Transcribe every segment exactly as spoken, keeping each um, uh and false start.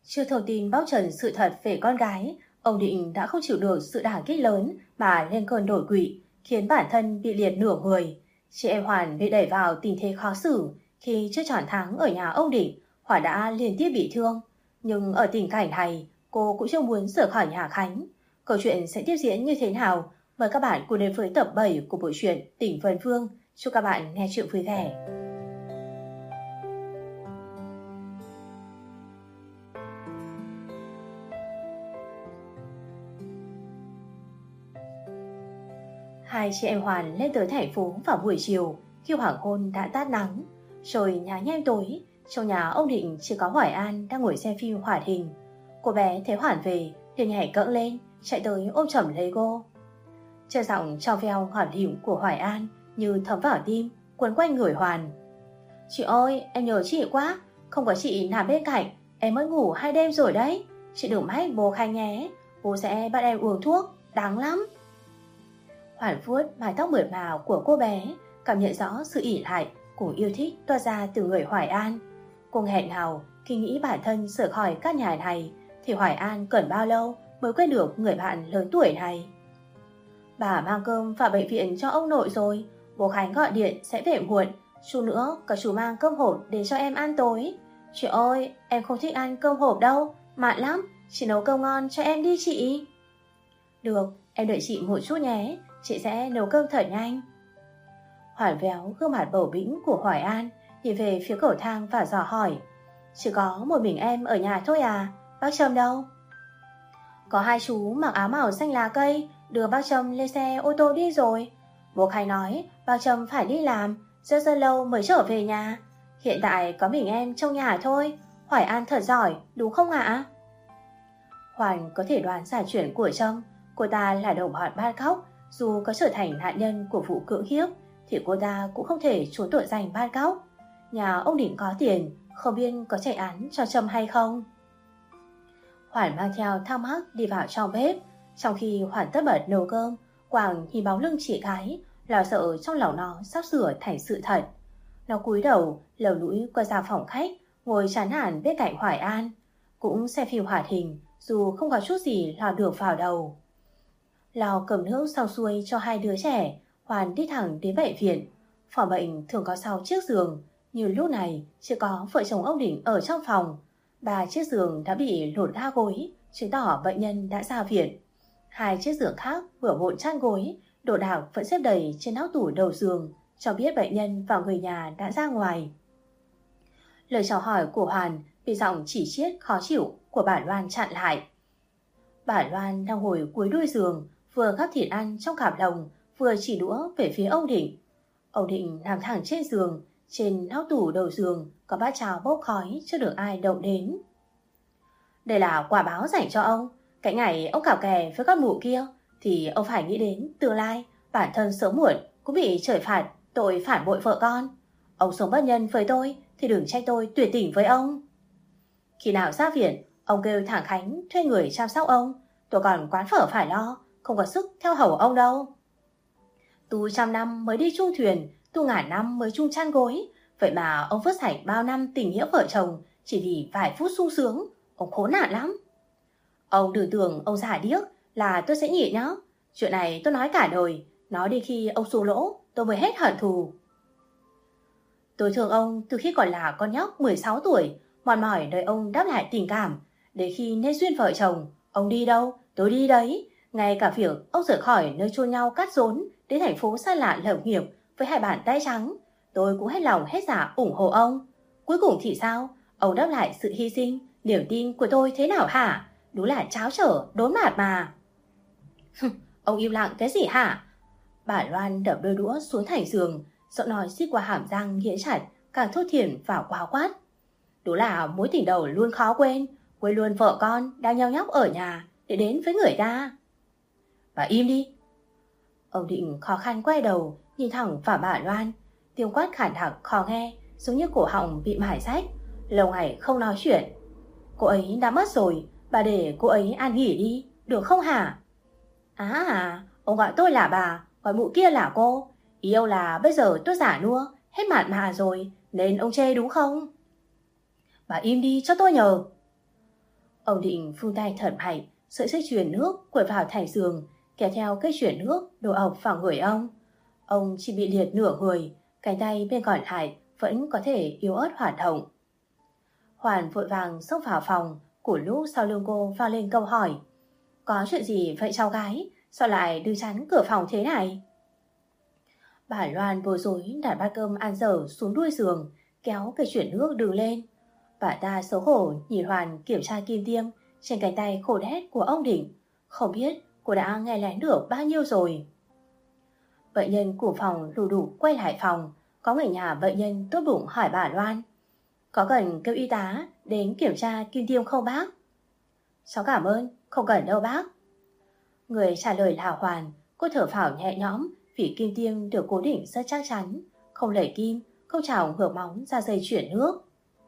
Chưa thông tin bóc trần sự thật về con gái, ông Định đã không chịu được sự đả kích lớn mà lên cơn đột quỵ, khiến bản thân bị liệt nửa người. Chị em Hoàn bị đẩy vào tình thế khó xử khi chưa tròn tháng ở nhà ông Định, Hoàn đã liên tiếp bị thương. Nhưng ở tình cảnh này, cô cũng chưa muốn rời khỏi nhà Khánh. Câu chuyện sẽ tiếp diễn như thế nào? Mời các bạn cùng đến với tập bảy của bộ truyện Tỉnh Vân Phương. Chúc các bạn nghe chuyện vui vẻ. Hai chị em Hoàn lên tới thành phố vào buổi chiều khi hoàng hôn đã tát nắng. Rồi nhà nhem tối, trong nhà ông Định chỉ có Hoài An đang ngồi xem phim hoạt hình. Cô bé thấy Hoàn về, liền nhảy cẫng lên, chạy tới ôm chầm lấy cô. Chờ giọng trong veo ngọt lịm của Hoài An như thấm vào tim, quấn quanh người Hoàn. Chị ơi, em nhớ chị quá, không có chị nằm bên cạnh, em mất ngủ hai đêm rồi đấy. Chị đừng mách bố Khanh nhé, bố sẽ bắt em uống thuốc, đáng lắm. Hoàn vuốt mái tóc mượt mà của cô bé, cảm nhận rõ sự ỷ lại cùng yêu thích toa ra từ người Hoài An. Cô nghẹn ngào khi nghĩ bản thân rời khỏi căn nhà này thì Hoài An cần bao lâu mới quên được người bạn lớn tuổi này. Bà mang cơm vào bệnh viện cho ông nội rồi, bố Khánh gọi điện sẽ về muộn, chú nữa cả chú mang cơm hộp để cho em ăn tối. Chị ơi, em không thích ăn cơm hộp đâu, mặn lắm, chị nấu cơm ngon cho em đi chị. Được, em đợi chị một chút nhé, chị sẽ nấu cơm thật nhanh. Hoàn véo gương mặt bầu bĩnh của Hoài An, nhìn về phía cầu thang và dò hỏi. Chỉ có một mình em ở nhà thôi à, bác Trâm đâu? Có hai chú mặc áo màu xanh lá cây đưa bác Trâm lên xe ô tô đi rồi. Bố Khánh nói bác Trâm phải đi làm, rất rất lâu mới trở về nhà. Hiện tại có mình em trong nhà thôi. Hoài An thật giỏi, đúng không ạ? Hoàn có thể đoán giải chuyện của Trâm. Cô ta là đồng bọn bắt cóc. Dù có trở thành nạn nhân của vụ cưỡng hiếp thì cô ta cũng không thể trốn tội danh bắt cóc. Nhà ông Định có tiền, không biết có chạy án cho Trâm hay không. Hoàn mang theo thắc mắc đi vào trong bếp. Trong khi Hoàn tất bật nấu cơm, Quảng nhìn bóng lưng chị gái, lo sợ trong lòng nó sắp sửa thành sự thật. Nó cúi đầu lầu lũi qua ra phòng khách, ngồi chán nản bên cạnh Hoài An, cũng xem phim hoạt hình dù không có chút gì lọt được vào đầu. Lò cầm nước xong xuôi cho hai đứa trẻ, Hoàn đi thẳng đến bệnh viện. Phòng bệnh thường có sáu chiếc giường, nhưng lúc này chỉ có vợ chồng ông Định ở trong phòng. Ba chiếc giường đã bị lột ga gối, chứng tỏ bệnh nhân đã ra viện. Hai chiếc giường khác vừa vụn chăn gối, đồ đạc vẫn xếp đầy trên nóc tủ đầu giường, cho biết bệnh nhân và người nhà đã ra ngoài. Lời chào hỏi của Hoàn bị giọng chỉ chiết khó chịu của bà Loan chặn lại. Bà Loan đang ngồi cuối đuôi giường, vừa gắp thịt ăn trong cặp lồng, vừa chỉ đũa về phía ông Định. Ông Định nằm thẳng trên giường, trên nóc tủ đầu giường có bát cháo bốc khói chưa được ai động đến. Đây là quả báo dành cho ông. Cái ngày ông cặp kè với con mụ kia thì ông phải nghĩ đến tương lai bản thân sớm muộn cũng bị trời phạt tội phản bội vợ con. Ông sống bất nhân với tôi thì đừng trách tôi tuyệt tình với ông. Khi nào ra viện, ông kêu thằng Khánh thuê người chăm sóc ông. Tôi còn quán phở phải lo, không có sức theo hầu ông đâu. Tu trăm năm mới đi chung thuyền, tu ngàn năm mới chung chăn gối. Vậy mà ông vứt sạch bao năm tình nghĩa vợ chồng chỉ vì vài phút sung sướng. Ông khốn nạn lắm. Ông đừng tưởng ông giả điếc là tôi sẽ nhịn nhá. Chuyện này tôi nói cả đời, nói đi khi ông xù lỗ tôi mới hết hận thù. Tôi thương ông từ khi còn là con nhóc mười sáu tuổi, mòn mỏi đợi ông đáp lại tình cảm. Để khi nên duyên vợ chồng, ông đi đâu, tôi đi đấy. Ngay cả việc ông rời khỏi nơi chôn nhau cắt rốn đến thành phố xa lạ lập nghiệp với hai bàn tay trắng, tôi cũng hết lòng hết dạ ủng hộ ông. Cuối cùng thì sao? Ông đáp lại sự hy sinh, niềm tin của tôi thế nào hả? Đúng là cháo trở, đốn mạt mà. Ông im lặng cái gì hả? Bà Loan đập đôi đũa xuống thành giường, giọng nói xít qua hàm răng nghĩa chặt, càng thốt thiển vào quá quát. Đúng là mối tình đầu luôn khó quên, quên luôn vợ con đang nheo nhóc ở nhà để đến với người ta. Bà im đi. Ông Định khó khăn quay đầu, nhìn thẳng vào bà Loan, tiếng quát khản đặc khó nghe, giống như cổ họng bị mải rách. Lâu ngày không nói chuyện. Cô ấy đã mất rồi, bà để cô ấy an nghỉ đi, được không hả? À à, ông gọi tôi là bà, gọi mụ kia là cô. Ý ông là bây giờ tôi giả nua, hết mạn mà rồi, nên ông chê đúng không? Bà im đi cho tôi nhờ. Ông Định vung tay thật mạnh, sợi dây chuyền nước quẩy vào thành giường, kéo theo cây chuyền nước đổ ọc vào người ông. Ông chỉ bị liệt nửa người, cánh tay bên còn lại vẫn có thể yếu ớt hoạt động. Hoàn vội vàng xông vào phòng, của lúc sau lưng cô vang lên câu hỏi: "Có chuyện gì vậy cháu gái? Sao lại đứng chắn cửa phòng thế này?" Bà Loan bối rối đặt bát cơm ăn dở xuống đuôi giường, kéo cây chuyền nước đứng lên. Bà ta xấu hổ nhìn Hoàn kiểm tra kim tiêm trên cánh tay khổ đét của ông Định. Không biết cô đã nghe lén được bao nhiêu rồi. Bệnh nhân của phòng lù đủ quay lại phòng. Có người nhà bệnh nhân tốt bụng hỏi bà Loan: "Có cần kêu y tá đến kiểm tra kim tiêm không bác?" "Cháu cảm ơn, không cần đâu bác." Người trả lời là Hoàn. Cô thở phào nhẹ nhõm vì kim tiêm được cố định rất chắc chắn, không lẩy kim, không trào ngược móng ra dây chuyển nước.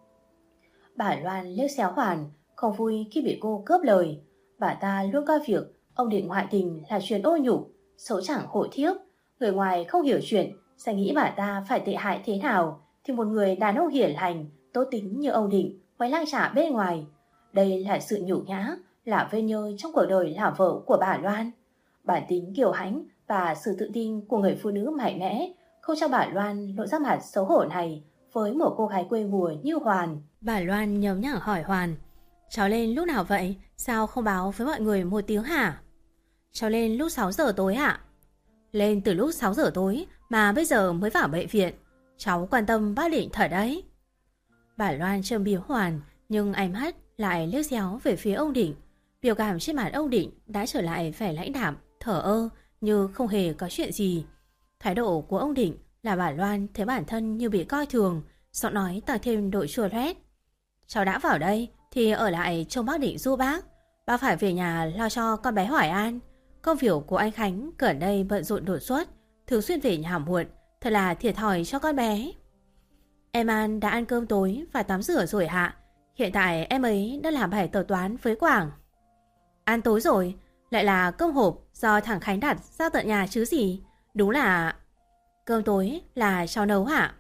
Bà Loan liếc xéo Hoàn, không vui khi bị cô cướp lời. Bà ta luôn coi việc ông Định ngoại tình là chuyện ô nhục, xấu chẳng hổ thiếp. Người ngoài không hiểu chuyện sẽ nghĩ bà ta phải tệ hại thế nào, thì một người đàn ông hiền lành, tốt tính như ông Định quay lang trả bên ngoài. Đây là sự nhục nhã, là vết nhơ trong cuộc đời làm vợ của bà Loan. Bản tính kiêu hãnh và sự tự tin của người phụ nữ mạnh mẽ không cho bà Loan lộ ra mặt xấu hổ này với một cô gái quê mùa như Hoàn. Bà Loan nhớ nhở hỏi Hoàn: "Cháu lên lúc nào vậy? Sao không báo với mọi người một tiếng hả?" "Cháu lên lúc sáu giờ tối ạ." "Lên từ lúc sáu giờ tối mà bây giờ mới vào bệnh viện. Cháu quan tâm bác Định thật đấy." Bà Loan châm biếu Hoàn, nhưng ánh mắt lại liếc xéo về phía ông Định. Biểu cảm trên mặt ông Định đã trở lại vẻ lãnh đạm, thở ơ như không hề có chuyện gì. Thái độ của ông Định là bà Loan thấy bản thân như bị coi thường, giọng nói tăng thêm độ chua loét. "Cháu đã vào đây thì ở lại trông bác Định giúp bác. Bác phải về nhà lo cho con bé Hoài An. Công việc của anh Khánh gần đây bận rộn đột xuất, thường xuyên về nhà muộn, thật là thiệt thòi cho con bé." "Em An đã ăn cơm tối và tắm rửa rồi hạ. Hiện tại em ấy đã làm bài tờ toán với Quảng." "Ăn tối rồi? Lại là cơm hộp do thằng Khánh đặt ra tận nhà chứ gì? Đúng là..." "Cơm tối là cháu nấu hả?"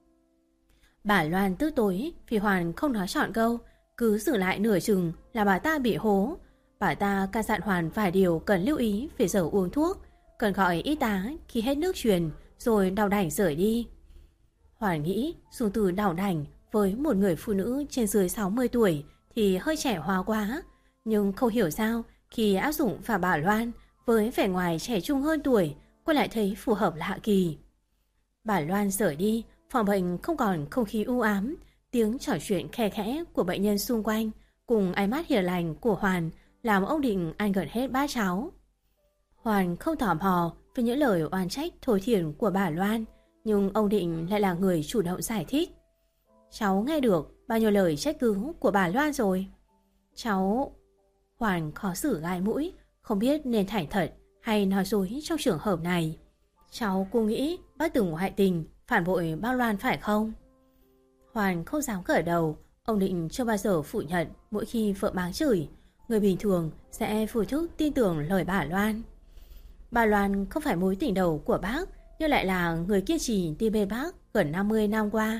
Bà Loan tức tối vì Hoàn không nói trọn câu, cứ giữ lại nửa chừng là bà ta bị hố. Bà ta căn dặn Hoàn vài điều cần lưu ý về giờ uống thuốc, cần gọi y tá khi hết nước truyền, rồi đau đảnh rời đi. Hoàn nghĩ dùng từ đau đảnh với một người phụ nữ trên dưới sáu mươi tuổi thì hơi trẻ hóa quá, nhưng không hiểu sao khi áp dụng vào bà Loan với vẻ ngoài trẻ trung hơn tuổi, cô lại thấy phù hợp lạ kỳ. Bà Loan rời đi, phòng bệnh không còn không khí u ám, tiếng trò chuyện khe khẽ của bệnh nhân xung quanh cùng ánh mắt hiền lành của Hoàn làm ông Định ăn gần hết bát cháo. Hoàn không tò mò về những lời oan trách thối thiển của bà Loan, nhưng ông Định lại là người chủ động giải thích. "Cháu nghe được bao nhiêu lời trách cứ của bà Loan rồi." "Cháu..." Hoàn khó xử gai mũi, không biết nên thành thật hay nói dối trong trường hợp này. "Cháu cô nghĩ bác từng ngoại tình, phản bội bác Loan phải không?" Hoàn không dám cởi đầu. Ông Định chưa bao giờ phủ nhận mỗi khi vợ mắng chửi. Người bình thường sẽ vô thức tin tưởng lời bà Loan. Bà Loan không phải mối tình đầu của bác, nhưng lại là người kiên trì đi bên bác gần năm mươi năm qua.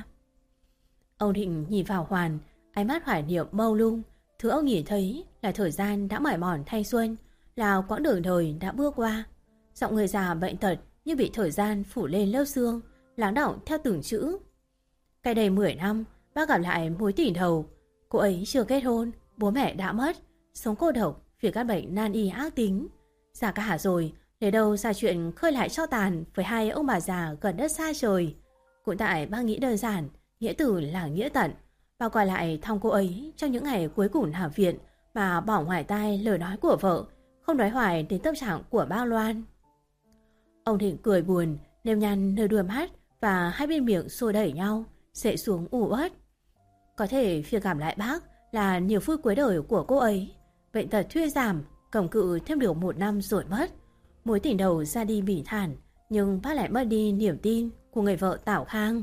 Ông Định nhìn vào Hoàn, ánh mắt hoài niệm mông lung. Thứ ông nhìn thấy là thời gian đã mỏi mòn thanh xuân, là quãng đường đời đã bước qua. Giọng người già bệnh tật như bị thời gian phủ lên lớp xương, lắng đọng theo từng chữ. Cách đây mười năm, bác gặp lại mối tình đầu. Cô ấy chưa kết hôn, bố mẹ đã mất, sống cô độc vì các bệnh nan y ác tính. Già cả rồi, để đâu ra chuyện khơi lại cho tàn với hai ông bà già gần đất xa trời. Cũng tại bác nghĩ đơn giản, nghĩa tử là nghĩa tận. Bác quay lại thăm cô ấy trong những ngày cuối cùng nằm viện mà bỏ ngoài tai lời nói của vợ, không nói hoài đến tâm trạng của bác Loan. Ông Định cười buồn, nếp nhăn nơi đuôi mắt và hai bên miệng xô đẩy nhau, xệ xuống ủ ớt. Có thể việc cảm lại bác là niềm vui cuối đời của cô ấy. Bệnh tật thuyên giảm, cầm cự thêm được một năm rồi mất. Mối tình đầu ra đi bỉ thản, nhưng bác lại mất đi niềm tin của người vợ Tảo Khang.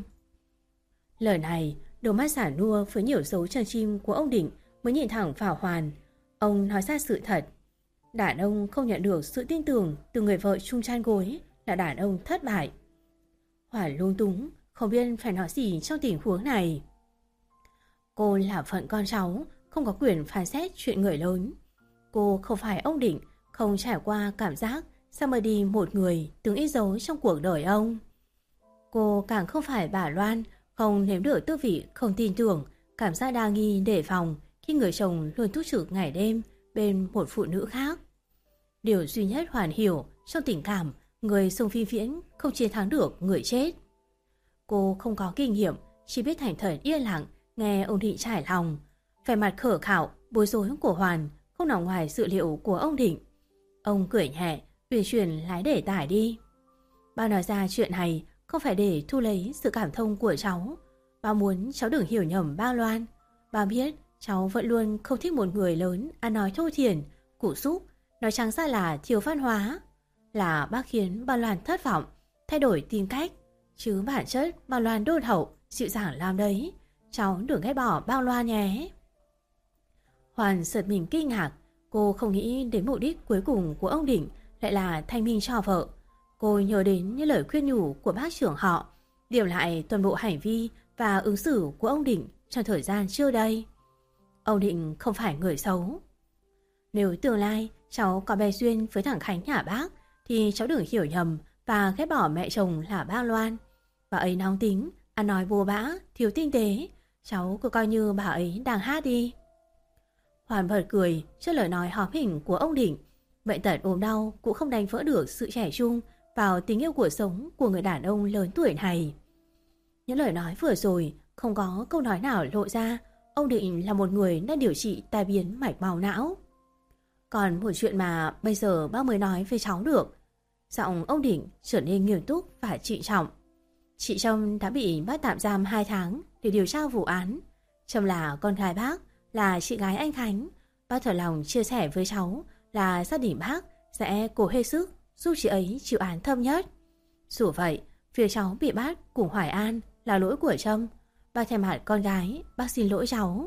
Lời này, đôi mắt xả nua với nhiều dấu chân chim của ông Định mới nhìn thẳng vào Hoàn. Ông nói ra sự thật. Đàn ông không nhận được sự tin tưởng từ người vợ chung chăn gối là đàn ông thất bại. Hoàn lung túng, không biết phải nói gì trong tình huống này. Cô là phận con cháu, không có quyền phán xét chuyện người lớn. Cô không phải ông Định, không trải qua cảm giác sao mà đi một người từng ít dấu trong cuộc đời ông. Cô càng không phải bà Loan, không nếm được tư vị không tin tưởng, cảm giác đa nghi đề phòng khi người chồng luôn túc trực ngày đêm bên một phụ nữ khác. Điều duy nhất Hoàn hiểu trong tình cảm, người sông phi viễn không chiến thắng được người chết. Cô không có kinh nghiệm, chỉ biết thành thật yên lặng nghe ông Định trải lòng. Vẻ mặt khở khạo, bối rối của Hoàn không nằm ngoài dự liệu của ông Định. Ông cười nhẹ, uyển chuyển lái để tải đi. Ba nói ra chuyện này không phải để thu lấy sự cảm thông của cháu. Ba muốn cháu đừng hiểu nhầm ba Loan. Ba biết cháu vẫn luôn không thích một người lớn ăn nói thô thiển, củ súc, nói trắng ra là thiếu văn hóa. Là bác khiến ba Loan thất vọng, thay đổi tính cách. Chứ bản chất ba Loan đôn hậu, dịu dàng làm đấy. Cháu đừng ghét bỏ ba Loan nhé. Hoàn giật mình kinh ngạc. Cô không nghĩ đến mục đích cuối cùng của ông Định lại là thanh minh cho vợ. Cô nhớ đến những lời khuyên nhủ của bác trưởng họ, điểm lại toàn bộ hành vi và ứng xử của ông Định trong thời gian trước đây. Ông Định không phải người xấu. Nếu tương lai cháu có bè duyên với thằng Khánh nhà bác thì cháu đừng hiểu nhầm và ghét bỏ mẹ chồng là bác Loan. Bà ấy nóng tính, ăn nói vô bã, thiếu tinh tế. Cháu cứ coi như bà ấy đang hát đi. Hoàn bật cười trước lời nói hóm hỉnh của ông Định. Bệnh tật ốm đau cũng không đánh vỡ được sự trẻ trung vào tình yêu cuộc sống của người đàn ông lớn tuổi này. Những lời nói vừa rồi không có câu nói nào lộ ra ông Định là một người đang điều trị tai biến mạch máu não. Còn một chuyện mà bây giờ bác mới nói với cháu được. Giọng ông Định trở nên nghiêm túc và trịnh trọng. Chị Trâm đã bị bắt tạm giam hai tháng để điều tra vụ án. Trâm là con gái bác, là chị gái anh Khánh. Bác thật lòng chia sẻ với cháu là gia đình bác sẽ cố hết sức giúp chị ấy chịu án thâm nhất. Dù vậy, việc cháu bị bắt cùng Hoài An là lỗi của Trâm. Bác thay mặt con gái, bác xin lỗi cháu.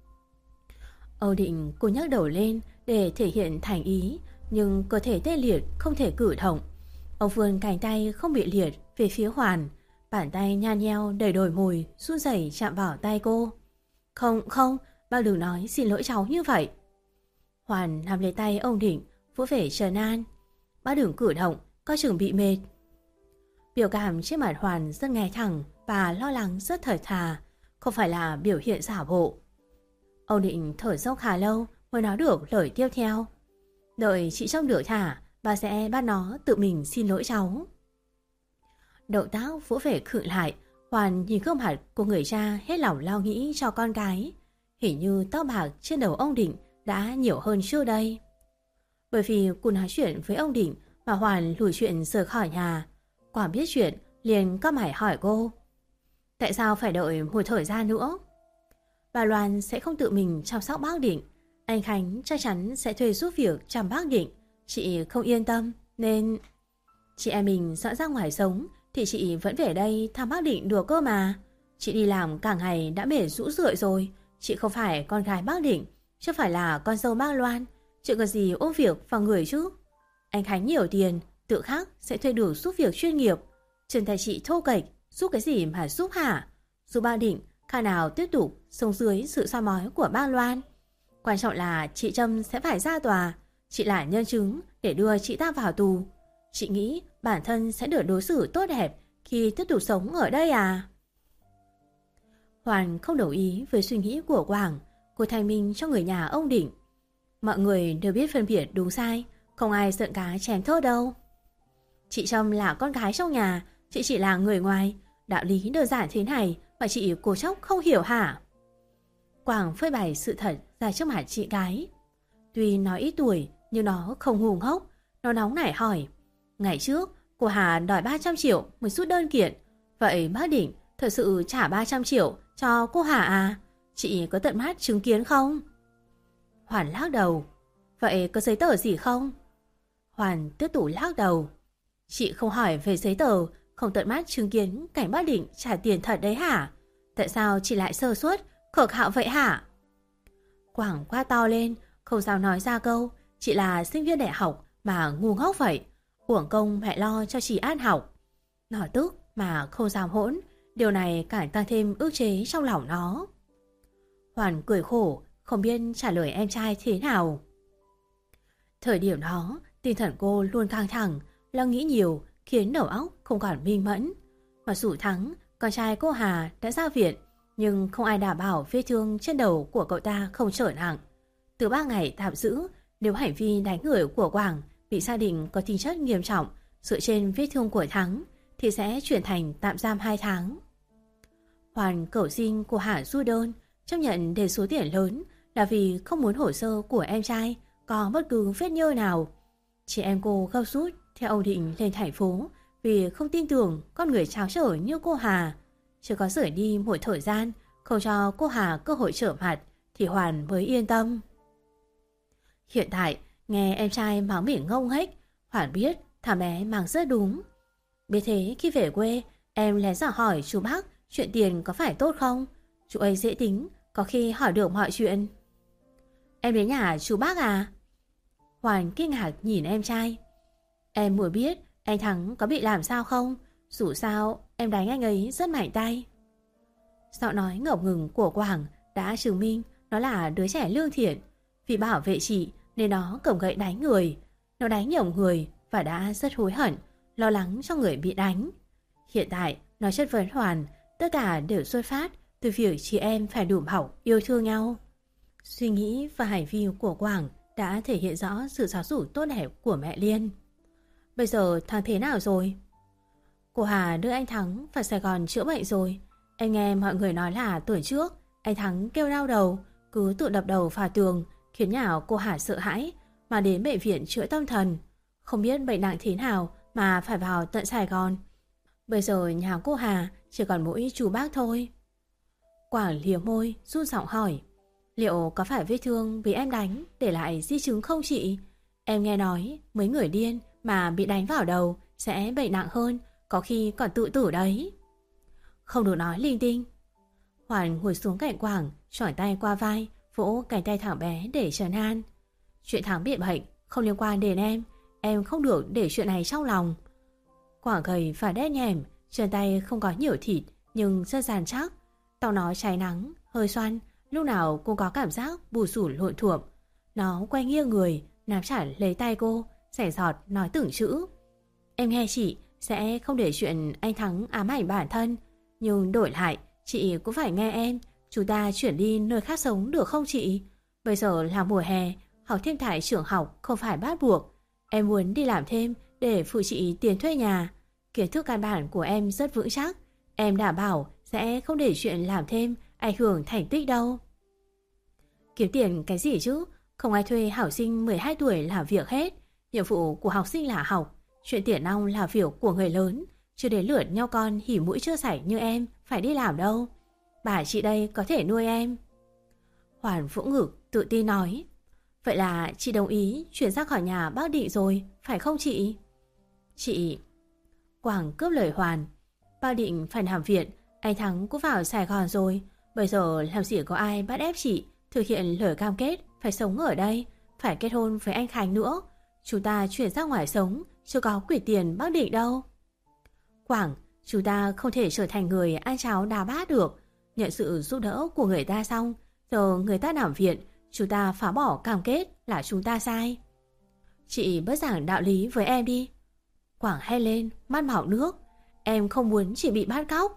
Âu Định cô nhấc đầu lên để thể hiện thành ý, nhưng cơ thể tê liệt không thể cử động. Ông vươn cánh tay không bị liệt về phía Hoàn, bàn tay nhăn nheo đầy đồi mồi run rẩy chạm vào tay cô. Không, không, bác đừng nói xin lỗi cháu như vậy. Hoàn nắm lấy tay ông Định, vỗ về trấn an. Bác đừng cử động, coi chừng bị mệt. Biểu cảm trên mặt Hoàn rất nghe thẳng và lo lắng rất thật thà, không phải là biểu hiện giả bộ. Ông Định thở dốc khá lâu mới nói được lời tiếp theo. Đợi chị Trâm được thả, bà sẽ bắt nó tự mình xin lỗi cháu. Động tác vỗ về khựng lại. Hoàn nhìn gương mặt của người cha hết lòng lo nghĩ cho con gái. Hình như tóc bạc trên đầu ông Định đã nhiều hơn trước đây. Bởi vì cô nói chuyện với ông Định mà Hoàn lùi chuyện rời khỏi nhà. Quảng biết chuyện liền cau mày hỏi cô. Tại sao phải đợi một thời gian nữa? Bà Loan sẽ không tự mình chăm sóc bác Định. Anh Khánh chắc chắn sẽ thuê giúp việc chăm bác Định. Chị không yên tâm nên... Chị em mình dọn ra ngoài sống thì chị vẫn về đây thăm bác Định được cơ mà. Chị đi làm cả ngày đã mệt rũ rượi rồi. Chị không phải con gái bác Định, chứ phải là con dâu bác Loan. Chị có gì ôm việc vào người chứ? Anh Khánh nhiều tiền, tự khắc sẽ thuê được giúp việc chuyên nghiệp. Chân tay chị thô kệch, giúp cái gì mà giúp hả? Giúp bác Định khả nào tiếp tục sống dưới sự soi mói của bác Loan. Quan trọng là chị Trâm sẽ phải ra tòa. Chị là nhân chứng để đưa chị ta vào tù. Chị nghĩ bản thân sẽ được đối xử tốt đẹp khi tiếp tục sống ở đây à? Hoàn không đồng ý với suy nghĩ của Quảng. Cô thanh minh cho người nhà ông Định. Mọi người đều biết phân biệt đúng sai, không ai giận cá chém thớt đâu. Chị Trâm là con gái trong nhà, chị chỉ là người ngoài. Đạo lý đơn giản thế này mà chị cố chốc không hiểu hả? Quảng phơi bày sự thật ra trước mặt chị gái. Tuy nó ít tuổi nhưng nó không ngu ngốc. Nó nóng nảy hỏi. Ngày trước cô Hà đòi ba trăm triệu mới rút đơn kiện. Vậy bác Định thật sự trả ba trăm triệu cho cô Hà à? Chị có tận mắt chứng kiến không? Hoàn lắc đầu. Vậy có giấy tờ gì không? Hoàn tiếp tục lắc đầu. Chị không hỏi về giấy tờ, không tận mắt chứng kiến cảnh bác Định trả tiền thật đấy hả? Tại sao chị lại sơ suất, khờ khạo vậy hả? Quảng quá to lên, không dám nói ra câu. Chị là sinh viên đại học mà ngu ngốc vậy. Uổng công mẹ lo cho chị ăn học. Nó tức mà không dám hỗn. Điều này càng tăng thêm ức chế trong lòng nó. Hoàn cười khổ, không biết trả lời em trai thế nào. Thời điểm đó, tinh thần cô luôn căng thẳng, lo nghĩ nhiều khiến đầu óc không còn minh mẫn. Mặc dù Thắng, con trai cô Hà đã ra viện, nhưng không ai đảm bảo vết thương trên đầu của cậu ta không trở nặng. Từ ba ngày tạm giữ, nếu hành vi đánh người của Quảng bị xác định có tính chất nghiêm trọng dựa trên vết thương của Thắng, thì sẽ chuyển thành tạm giam hai tháng. Hoàn cầu xin của Hà du đơn, chấp nhận để số tiền lớn là vì không muốn hồ sơ của em trai có bất cứ vết nhơ nào. Chị em cô gấp rút theo ông Định lên thành phố vì không tin tưởng con người tráo trở như cô Hà. Chỉ có rời đi một thời gian, không cho cô Hà cơ hội trở mặt, thì Hoàn mới yên tâm. Hiện tại, nghe em trai mắng mình ngông nghếch, Hoàn biết thằng bé mang rất đúng. Biết thế khi về quê, em lén dò hỏi chú bác chuyện tiền có phải tốt không. Chú ấy dễ tính, có khi hỏi được mọi chuyện. Em đến nhà chú bác à? Hoàn kinh ngạc nhìn em trai. Em muốn biết anh Thắng có bị làm sao không? Dù sao em đánh anh ấy rất mạnh tay. Giọng nói ngập ngừng của Quảng đã chứng minh nó là đứa trẻ lương thiện. Vì bảo vệ chị nên nó cầm gậy đánh người. Nó đánh nhầm người và đã rất hối hận, lo lắng cho người bị đánh. Hiện tại nó chất vấn Hoàn, tất cả đều xuất phát từ việc chị em phải đùm bọc yêu thương nhau. Suy nghĩ và hành vi của Quảng đã thể hiện rõ sự giáo dục tốt đẹp của mẹ Liên. Bây giờ Thắng thế nào rồi? Cô Hà đưa anh Thắng vào Sài Gòn chữa bệnh rồi. Em nghe mọi người nói là tuần trước anh Thắng kêu đau đầu, cứ tự đập đầu vào tường, khiến nhà cô Hà sợ hãi mà đến bệnh viện chữa tâm thần. Không biết bệnh nặng thế nào mà phải vào tận Sài Gòn. Bây giờ nhà cô Hà chỉ còn mỗi chú bác thôi. Quảng liếm môi, run giọng hỏi, liệu có phải vết thương vì em đánh để lại di chứng không chị? Em nghe nói mấy người điên mà bị đánh vào đầu sẽ bệnh nặng hơn, có khi còn tự tử đấy. Không được nói linh tinh. Hoàn ngồi xuống cạnh Quảng, chỏi tay qua vai, vỗ cánh tay thằng bé để trấn an. Chuyện Thắng bị bệnh không liên quan đến em, em không được để chuyện này trong lòng. Quảng gầy và đét nhèm, chân tay không có nhiều thịt nhưng rất dàn chắc. Tao nó cháy nắng, hơi xoăn, lúc nào cũng có cảm giác bù xủi lộn thuộm. Nó quay nghiêng người, nắm chặt lấy tay cô, sẻ giọt nói từng chữ. Em nghe chị sẽ không để chuyện anh Thắng ám ảnh bản thân, nhưng đổi lại chị cũng phải nghe em. Chúng ta chuyển đi nơi khác sống được không chị? Bây giờ là mùa hè, học thêm tại trường học không phải bắt buộc. Em muốn đi làm thêm để phụ chị tiền thuê nhà. Kiến thức căn bản của em rất vững chắc. Em đảm bảo sẽ không để chuyện làm thêm ảnh hưởng thành tích đâu. Kiếm tiền cái gì chứ? Không ai thuê học sinh mười hai tuổi làm việc hết. Nhiệm vụ của học sinh là học. Chuyện tiền nong là việc của người lớn. Chưa đến lượt nhau con hỉ mũi chưa sảy như em phải đi làm đâu. Bà chị đây có thể nuôi em. Hoàn vỗ ngực tự tin nói. Vậy là chị đồng ý chuyển ra khỏi nhà bác Định rồi, phải không chị? Chị... Quảng cướp lời Hoàn. Bác Định phải nằm viện, anh Thắng cũng vào Sài Gòn rồi. Bây giờ làm gì có ai bắt ép chị thực hiện lời cam kết phải sống ở đây, phải kết hôn với anh Khánh nữa. Chúng ta chuyển ra ngoài sống, chưa có quỷ tiền bác Định đâu. Quảng, chúng ta không thể trở thành người ăn cháo đá bát được. Nhận sự giúp đỡ của người ta xong, giờ người ta nằm viện, chúng ta phá bỏ cam kết là chúng ta sai. Chị bớt giảng đạo lý với em đi. Quảng hét lên, mắt màu nước. Em không muốn chị bị bắt cóc.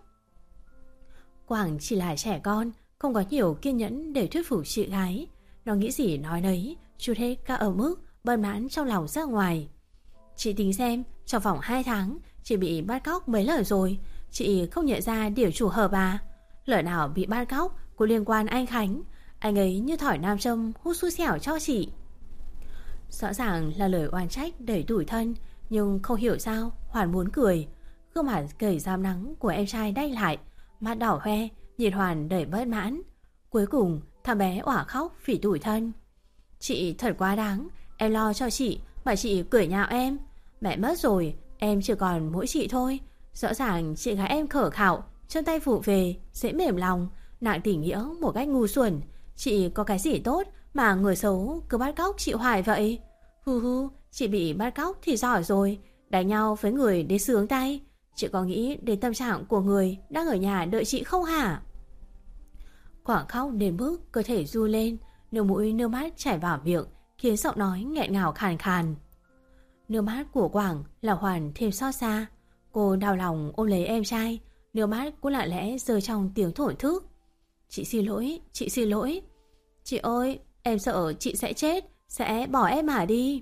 Quảng chỉ là trẻ con, không có nhiều kiên nhẫn để thuyết phục chị gái. Nó nghĩ gì nói nấy, chút hết các ở mức bận mãn trong lòng ra ngoài. Chị tính xem, trong vòng hai tháng chị bị bắt cóc mấy lần rồi. Chị không nhận ra điều chủ hợp à? Lời nào bị bắt cóc có liên quan anh Khánh. Anh ấy như thỏi nam châm hút xui xẻo cho chị. Rõ ràng là lời oan trách đầy tủi thân, nhưng không hiểu sao Hoàn muốn cười. Gương mặt gầy rám nắng của em trai đanh lại, mắt đỏ hoe, nhìn Hoàn đầy bất mãn. Cuối cùng thằng bé òa khóc vì tủi thân. Chị thật quá đáng, em lo cho chị mà chị cười nhạo em. Mẹ mất rồi, em chỉ còn mỗi chị thôi. Rõ ràng chị gái em khở khạo, chân tay phụ về, dễ mềm lòng, nặng tình nghĩa một cách ngu xuẩn. Chị có cái gì tốt mà người xấu cứ bắt cóc chị hoài vậy? Hu hu, chị bị bắt cóc thì giỏi rồi, đánh nhau với người để sướng tay. Chị có nghĩ đến tâm trạng của người đang ở nhà đợi chị không hả? Quảng khóc đến mức cơ thể ru lên, nước mũi nước mắt chảy vào miệng, khiến giọng nói nghẹn ngào khàn khàn. Nước mắt của Quảng làm Hoàn thêm xót xa. Cô đau lòng ôm lấy em trai, nước mắt cũng lặng lẽ rơi trong tiếng thổn thức. Chị xin lỗi, chị xin lỗi. Chị ơi, em sợ chị sẽ chết, sẽ bỏ em mà đi.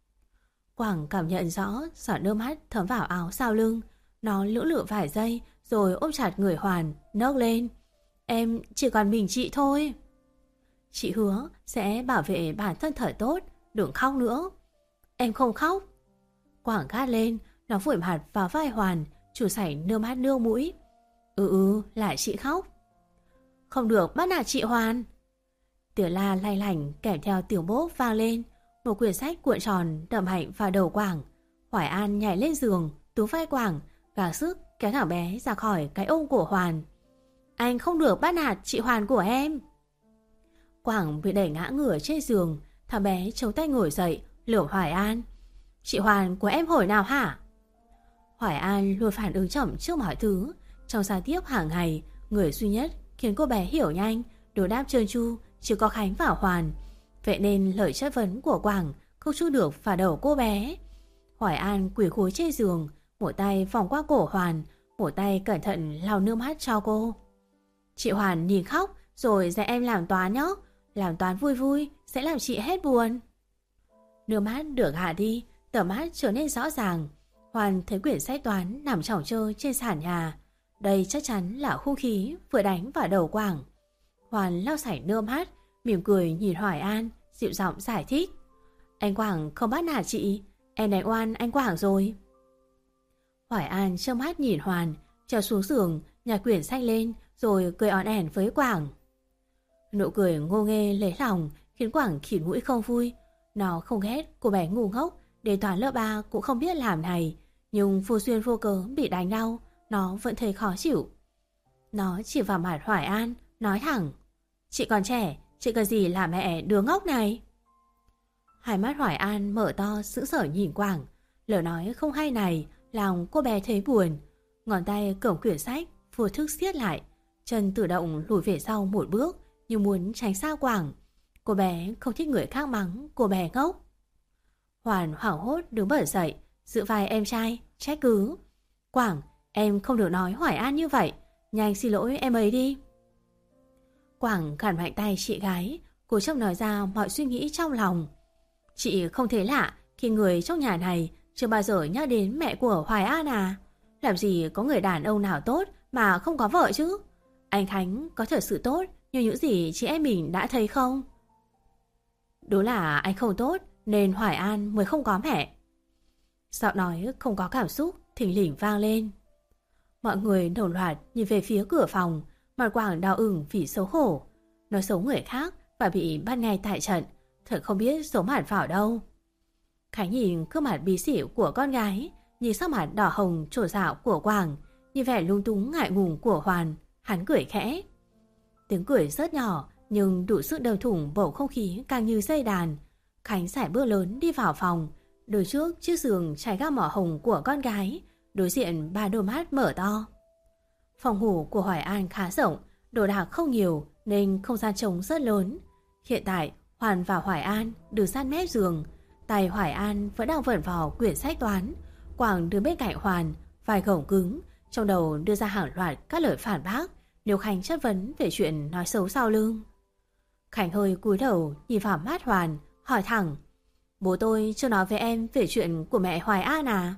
Quảng cảm nhận rõ giọt nước mắt thấm vào áo sau lưng. Nó lưỡng lự vài giây rồi ôm chặt người Hoàn, nấc lên. Em chỉ còn mình chị thôi. Chị hứa sẽ bảo vệ bản thân thật tốt, đừng khóc nữa. Em không khóc. Quảng gắt lên, nó vội mặt vào vai Hoàn, chủ sảy nước mắt nước mũi. Ừ ừ, lại chị khóc. Không được bắt nạt chị Hoàn. Tiếng la lay lảnh kèm theo tiếng bốp vang lên. Một quyển sách cuộn tròn đậm hạnh vào đầu Quảng. Hoài An nhảy lên giường, túm vai Quảng, gắng sức kéo thằng bé ra khỏi cái ôm của Hoàn. Anh không được bắt nạt chị Hoàn của em. Quảng bị đẩy ngã ngửa trên giường. Thằng bé chống tay ngồi dậy, lườm Hoài An. Chị Hoàn của em hồi nào hả? Hoài An luôn phản ứng chậm trước mọi thứ. Trong giao tiếp hàng ngày, người duy nhất khiến cô bé hiểu nhanh, đối đáp trơn tru chỉ có Khánh và Hoàn. Vậy nên lời chất vấn của Quảng không chui được vào đầu cô bé. Hoài An quỳ gối trên giường, một tay vòng qua cổ Hoàn, một tay cẩn thận lau nước mắt cho cô. Chị Hoàn nhìn khóc rồi dạy em làm toán nhé. Làm toán vui vui sẽ làm chị hết buồn. Nước mắt được hạ đi, tầm mắt trở nên rõ ràng. Hoàn thấy quyển sách toán nằm chỏng trơ trên sàn nhà. Đây chắc chắn là hung khí vừa đánh vào đầu Quảng. Hoàn lau sạch nước mắt, mỉm cười nhìn Hoài An, dịu giọng giải thích. Anh Quảng không bắt nạt chị, em đánh oan anh Quảng rồi. Hoài An trông mắt nhìn Hoàn, trèo xuống giường, nhặt quyển sách lên rồi cười on ẻn với Quảng. Nụ cười ngô nghê lấy lòng khiến Quảng khịt mũi không vui. Nó không ghét cô bé ngu ngốc đến toán lớp ba cũng không biết làm này, nhưng vô duyên vô cớ bị đánh đau, nó vẫn thấy khó chịu. Nó chỉ vào mặt Hoài An, nói thẳng. Chị còn trẻ, chị cần gì làm mẹ đứa ngốc này? Hai mắt Hoài An mở to sững sờ nhìn Quảng. Lời nói không hay này lòng cô bé thấy buồn. Ngón tay cầm quyển sách vô thức siết lại, chân tự động lùi về sau một bước như muốn tránh xa Quảng. Cô bé không thích người khác mắng cô bé ngốc. Hoàn hoảng hốt đứng bật dậy, giữ vai em trai, trách cứ. Quảng, em không được nói Hoài An như vậy, nhanh xin lỗi em ấy đi. Quảng gạt mạnh tay chị gái, cố chấp nói ra mọi suy nghĩ trong lòng. Chị không thể lạ khi người trong nhà này chưa bao giờ nhắc đến mẹ của Hoài An à? Làm gì có người đàn ông nào tốt mà không có vợ chứ? Anh Khánh có thật sự tốt như những gì chị em mình đã thấy không? Đúng là anh không tốt nên Hoài An mới không có mẹ. Giọng nói không có cảm xúc thình lình vang lên. Mọi người đồng loạt nhìn về phía cửa phòng, mặt Quảng đau ửng vì xấu hổ. Nói xấu người khác và bị bắt ngay tại trận, thật không biết giấu mặt vào đâu. Khánh nhìn gương mặt bí xỉu của con gái, nhìn sắc mặt đỏ hồng trổ dạo của Quảng, nhìn vẻ lung túng ngại ngùng của Hoàn, hắn cười khẽ. Tiếng cười rất nhỏ nhưng đủ sức đâm thủng bầu không khí càng như dây đàn. Khánh sải bước lớn đi vào phòng, đối trước chiếc giường trải gác mỏ hồng của con gái, đối diện ba đôi mắt mở to. Phòng ngủ của Hoài An khá rộng, đồ đạc không nhiều nên không gian trống rất lớn. Hiện tại Hoàn và Hoài An đứng sát mép giường, tay Hoài An vẫn đang vẩn vào quyển sách toán. Quảng đứng bên cạnh Hoàn, vai gồng cứng, trong đầu đưa ra hàng loạt các lời phản bác nếu Khánh chất vấn về chuyện nói xấu sau lưng. Khánh hơi cúi đầu nhìn vào mắt Hoàn, hỏi thẳng. Bố tôi chưa nói với em về chuyện của mẹ Hoài An à?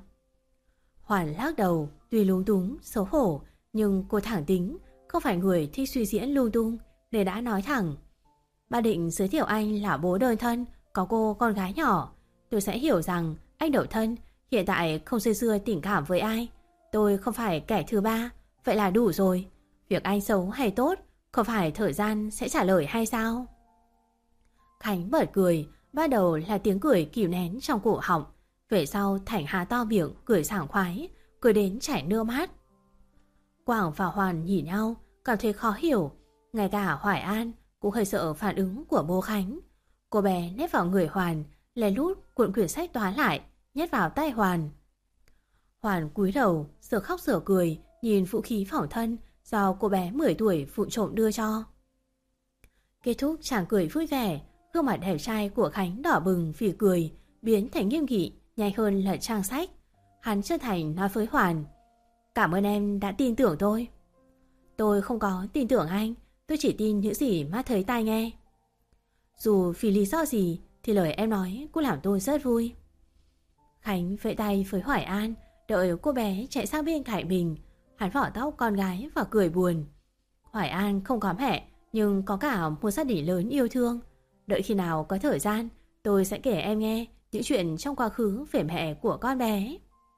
Hoàn lắc đầu, tuy lung túng, xấu hổ, nhưng cô thẳng tính, không phải người thích suy diễn lung tung nên đã nói thẳng. Ba định giới thiệu anh là bố đơn thân, có cô con gái nhỏ. Tôi sẽ hiểu rằng anh độc thân, hiện tại không dây dưa tình cảm với ai. Tôi không phải kẻ thứ ba, vậy là đủ rồi. Việc anh xấu hay tốt, không phải thời gian sẽ trả lời hay sao? Khánh bật cười, bắt đầu là tiếng cười kìm nén trong cổ họng, về sau Thành há to miệng cười sảng khoái, cười đến chảy nước mắt. Quảng và Hoàn nhìn nhau, cảm thấy khó hiểu. Ngay cả Hoài An cũng hơi sợ phản ứng của bố Khánh. Cô bé nép vào người Hoàn, lén lút cuộn quyển sách toán lại, nhét vào tay Hoàn. Hoàn cúi đầu, sửa khóc sửa cười, nhìn vũ khí phòng thân do cô bé mười tuổi vụng trộm đưa cho. Kết thúc chàng cười vui vẻ, gương mặt đẹp trai của Khánh đỏ bừng vì cười, biến thành nghiêm nghị, nhanh hơn là trang sách. Hắn chân thành nói với Hoàn: "Cảm ơn em đã tin tưởng tôi." "Tôi không có tin tưởng anh, tôi chỉ tin những gì mắt thấy tai nghe." "Dù vì lý do gì thì lời em nói cũng làm tôi rất vui." Khánh vẫy tay với Hoài An, đợi cô bé chạy sang bên cạnh mình. Hắn vỏ tóc con gái và cười buồn. Hoài An không có mẹ, nhưng có cả một gia đình lớn yêu thương. Đợi khi nào có thời gian, tôi sẽ kể em nghe những chuyện trong quá khứ về mẹ của con bé.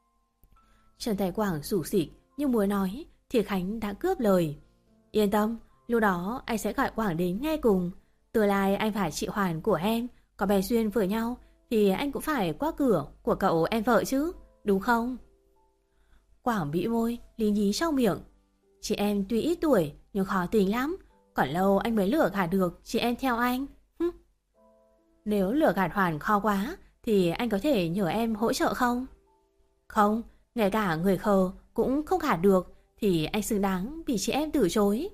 Trần Thái Quảng rủ rịch nhưng muốn nói thì Khánh đã cướp lời. "Yên tâm, lúc đó anh sẽ gọi Quảng đến nghe cùng. Tương lai anh phải chị Hoàn của em, có bè duyên với nhau thì anh cũng phải qua cửa của cậu em vợ chứ, đúng không?" Quảng bĩu môi, lý nhí trong miệng. "Chị em tuy ít tuổi nhưng khó tính lắm, còn lâu anh mới lừa gạt được chị em theo anh." Hứ. "Nếu lừa gạt Hoàn khó quá thì anh có thể nhờ em hỗ trợ không?" "Không, ngay cả người khờ cũng không gạt được thì anh xứng đáng bị chị em từ chối."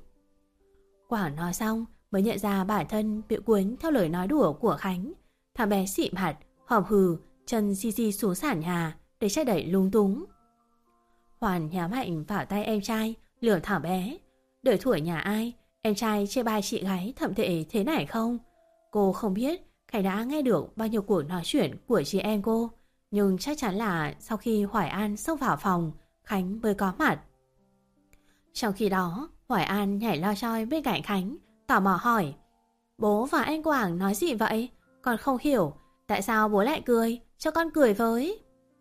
Quảng nói xong mới nhận ra bản thân bị cuốn theo lời nói đùa của Khánh. Thằng bé xị mặt, hòm hừ, chân di di xuống sàn nhà để che đẩy lung túng. Hoàn nhá mạnh vào tay em trai, lườm thằng bé. Đời tuổi nhà ai, em trai chê bai chị gái thậm tệ thế này không? Cô không biết Khánh đã nghe được bao nhiêu cuộc nói chuyện của chị em cô, nhưng chắc chắn là sau khi Hoài An xông vào phòng, Khánh mới có mặt. Trong khi đó, Hoài An nhảy lo choi bên cạnh Khánh, tò mò hỏi: "Bố và anh Quảng nói gì vậy? Con không hiểu, tại sao bố lại cười, cho con cười với."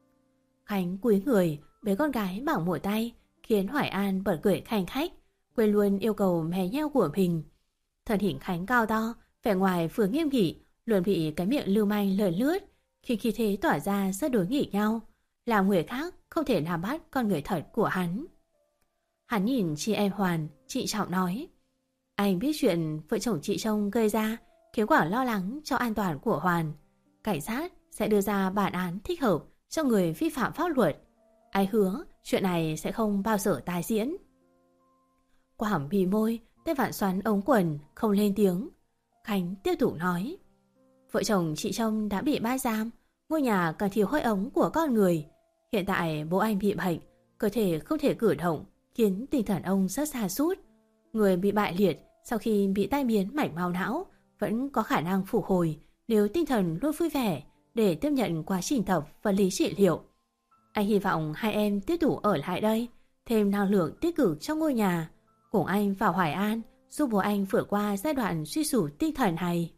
Khánh cúi người, bế con gái bằng một tay, khiến Hoài An bật cười khanh khách, quên luôn yêu cầu mè nheo của mình. Thân hình Khánh cao to, vẻ ngoài vừa nghiêm nghị, luôn bị cái miệng lưu manh lởn lướt, khi khí thế tỏa ra rất đối nghịch nhau, làm người khác không thể nắm bắt con người thật của hắn. Hắn nhìn chị em Hoàn, chị trọng nói: "Anh biết chuyện vợ chồng chị Trông gây ra khiến Quảng lo lắng cho an toàn của Hoàn. Cảnh sát sẽ đưa ra bản án thích hợp cho người vi phạm pháp luật. Anh hứa chuyện này sẽ không bao giờ tái diễn." Quảng bì môi, tay vặn xoắn ống quần, không lên tiếng. Khánh tiếp tục nói: "Vợ chồng chị Trông đã bị bắt giam, ngôi nhà càng thiếu hơi ống của con người. Hiện tại bố anh bị bệnh, cơ thể không thể cử động, khiến tinh thần ông rất sa sút. Người bị bại liệt sau khi bị tai biến mạch máu não vẫn có khả năng phục hồi nếu tinh thần luôn vui vẻ để tiếp nhận quá trình tập vật lý trị liệu. Anh hy vọng hai em tiếp tục ở lại đây, thêm năng lượng tích cực trong ngôi nhà, cùng anh và Hoài An giúp bố anh vượt qua giai đoạn suy sụp tinh thần này."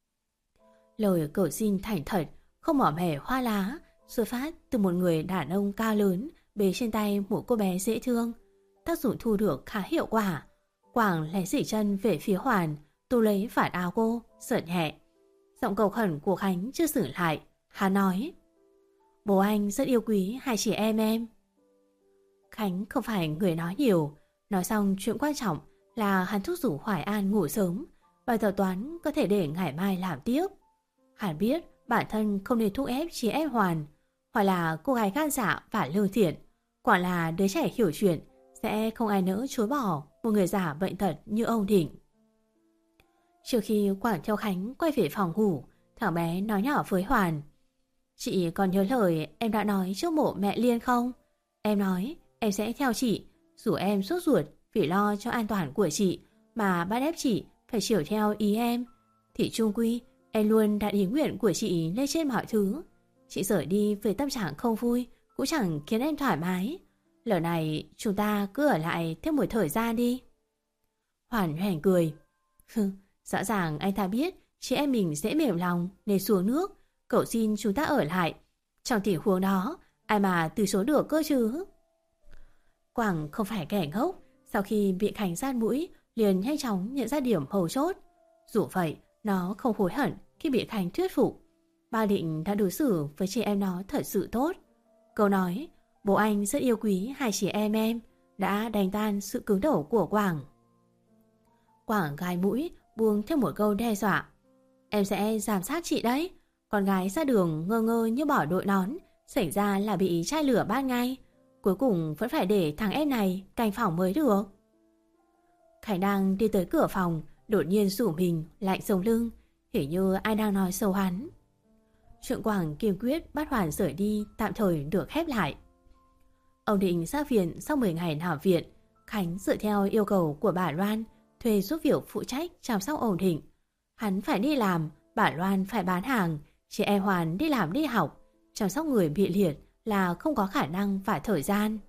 Lời cầu xin thành thật, không mỏ mẻ hoa lá, xuất phát từ một người đàn ông cao lớn bế trên tay một cô bé dễ thương. Tác dụng thu được khá hiệu quả. Quảng lén dỉ chân về phía Hoàn, tô lấy vạt áo cô, sợt nhẹ. Giọng cầu khẩn của Khánh chưa dừng lại, hắn nói: "Bố anh rất yêu quý hai chị em em." Khánh không phải người nói nhiều. Nói xong chuyện quan trọng là hắn thúc giục Hoài An ngủ sớm, bài tập toán có thể để ngày mai làm tiếp. Hắn biết bản thân không nên thúc ép chị em Hoàn, hoặc là cô gái gan dạ và lương thiện, quả là đứa trẻ hiểu chuyện, sẽ không ai nỡ chối bỏ một người già bệnh tật như ông Định. Trước khi Quảng theo Khánh quay về phòng ngủ, thằng bé nói nhỏ với Hoàn: "Chị còn nhớ lời em đã nói trước mộ mẹ Liên không? Em nói em sẽ theo chị, dù em sốt ruột vì lo cho an toàn của chị mà bắt ép chị phải chiều theo ý em, thì chung quy em luôn đặt ý nguyện của chị lên trên mọi thứ. Chị rời đi với tâm trạng không vui cũng chẳng khiến em thoải mái. Lần này chúng ta cứ ở lại thêm một thời gian đi." Hoàn hoẻn cười: "Hừ, rõ ràng anh ta biết chị em mình dễ mềm lòng nên xuống nước, cậu xin chúng ta ở lại. Trong tình huống đó, ai mà từ chối được cơ chứ?" Quảng không phải kẻ ngốc, sau khi bị Khánh gian mũi liền nhanh chóng nhận ra điểm mấu chốt. Dù vậy, nó không hối hận khi bị Khánh thuyết phục. Ba Định đã đối xử với chị em nó thật sự tốt. Câu nói "bố anh rất yêu quý hai chị em em" đã đánh tan sự cứng đầu của Quảng. Quảng gai mũi, buông thêm một câu đe dọa: "Em sẽ giám sát chị đấy. Con gái ra đường ngơ ngơ như bỏ đội nón, xảy ra là bị chai lửa ban ngay. Cuối cùng vẫn phải để thằng em này canh phòng mới được." Khánh đang đi tới cửa phòng, đột nhiên rủ mình lạnh sống lưng, hình như ai đang nói xấu hắn. Trượng Quảng kiên quyết bắt Hoàn rời đi, tạm thời được khép lại. Ông định ra viện sau mười ngày nằm viện. Khánh dựa theo yêu cầu của bà Loan thuê giúp việc phụ trách chăm sóc ổn định. Hắn phải đi làm, bà Loan phải bán hàng, chị em Hoàn đi làm đi học. Chăm sóc người bị liệt là không có khả năng và thời gian.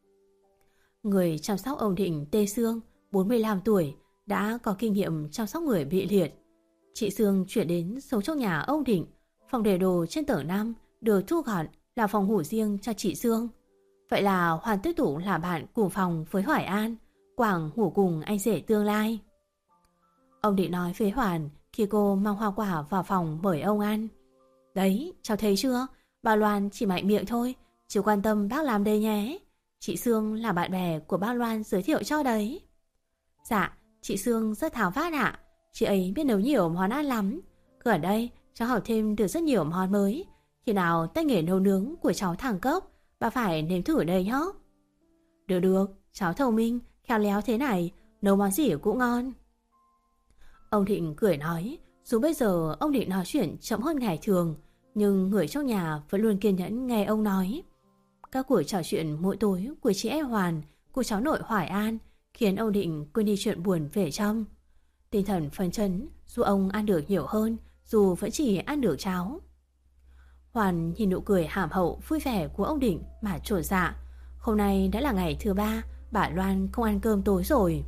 Người chăm sóc ông Định Tê Sương, bốn mươi lăm tuổi, đã có kinh nghiệm chăm sóc người bị liệt. Chị Sương chuyển đến sống trong nhà ông Định. Phòng để đồ trên tầng năm được thu gọn là phòng ngủ riêng cho chị Sương. Vậy là Hoàn tiếp tục là bạn cùng phòng với Hoài An, Quảng ngủ cùng anh rể tương lai. Ông Định nói với Hoàn khi cô mang hoa quả vào phòng mời ông ăn. Đấy, cháu thấy chưa? Bà Loan chỉ mạnh miệng thôi, chỉ quan tâm bác làm đây nhé. Chị Sương là bạn bè của bác Loan giới thiệu cho đấy. Dạ, chị Sương rất tháo vát ạ. Chị ấy biết nấu nhiều món ăn lắm. Ở đây cháu học thêm được rất nhiều món mới. Khi nào tay nghề nấu nướng của cháu thẳng cấp, bà phải nếm thử đây nhé. Được được, cháu thông minh, khéo léo thế này, nấu món gì cũng ngon. Ông Định cười nói, dù bây giờ ông Định nói chuyện chậm hơn ngày thường, nhưng người trong nhà vẫn luôn kiên nhẫn nghe ông nói. Các cuộc trò chuyện mỗi tối của chị em Hoàn, của cháu nội Hoài An khiến ông Định quên đi chuyện buồn về trong. Tinh thần phấn chấn, dù ông ăn được nhiều hơn, dù vẫn chỉ ăn được cháo. Hoàn nhìn nụ cười hàm hậu vui vẻ của ông Định mà trột dạ. Hôm nay đã là ngày thứ ba, bà Loan không ăn cơm tối rồi.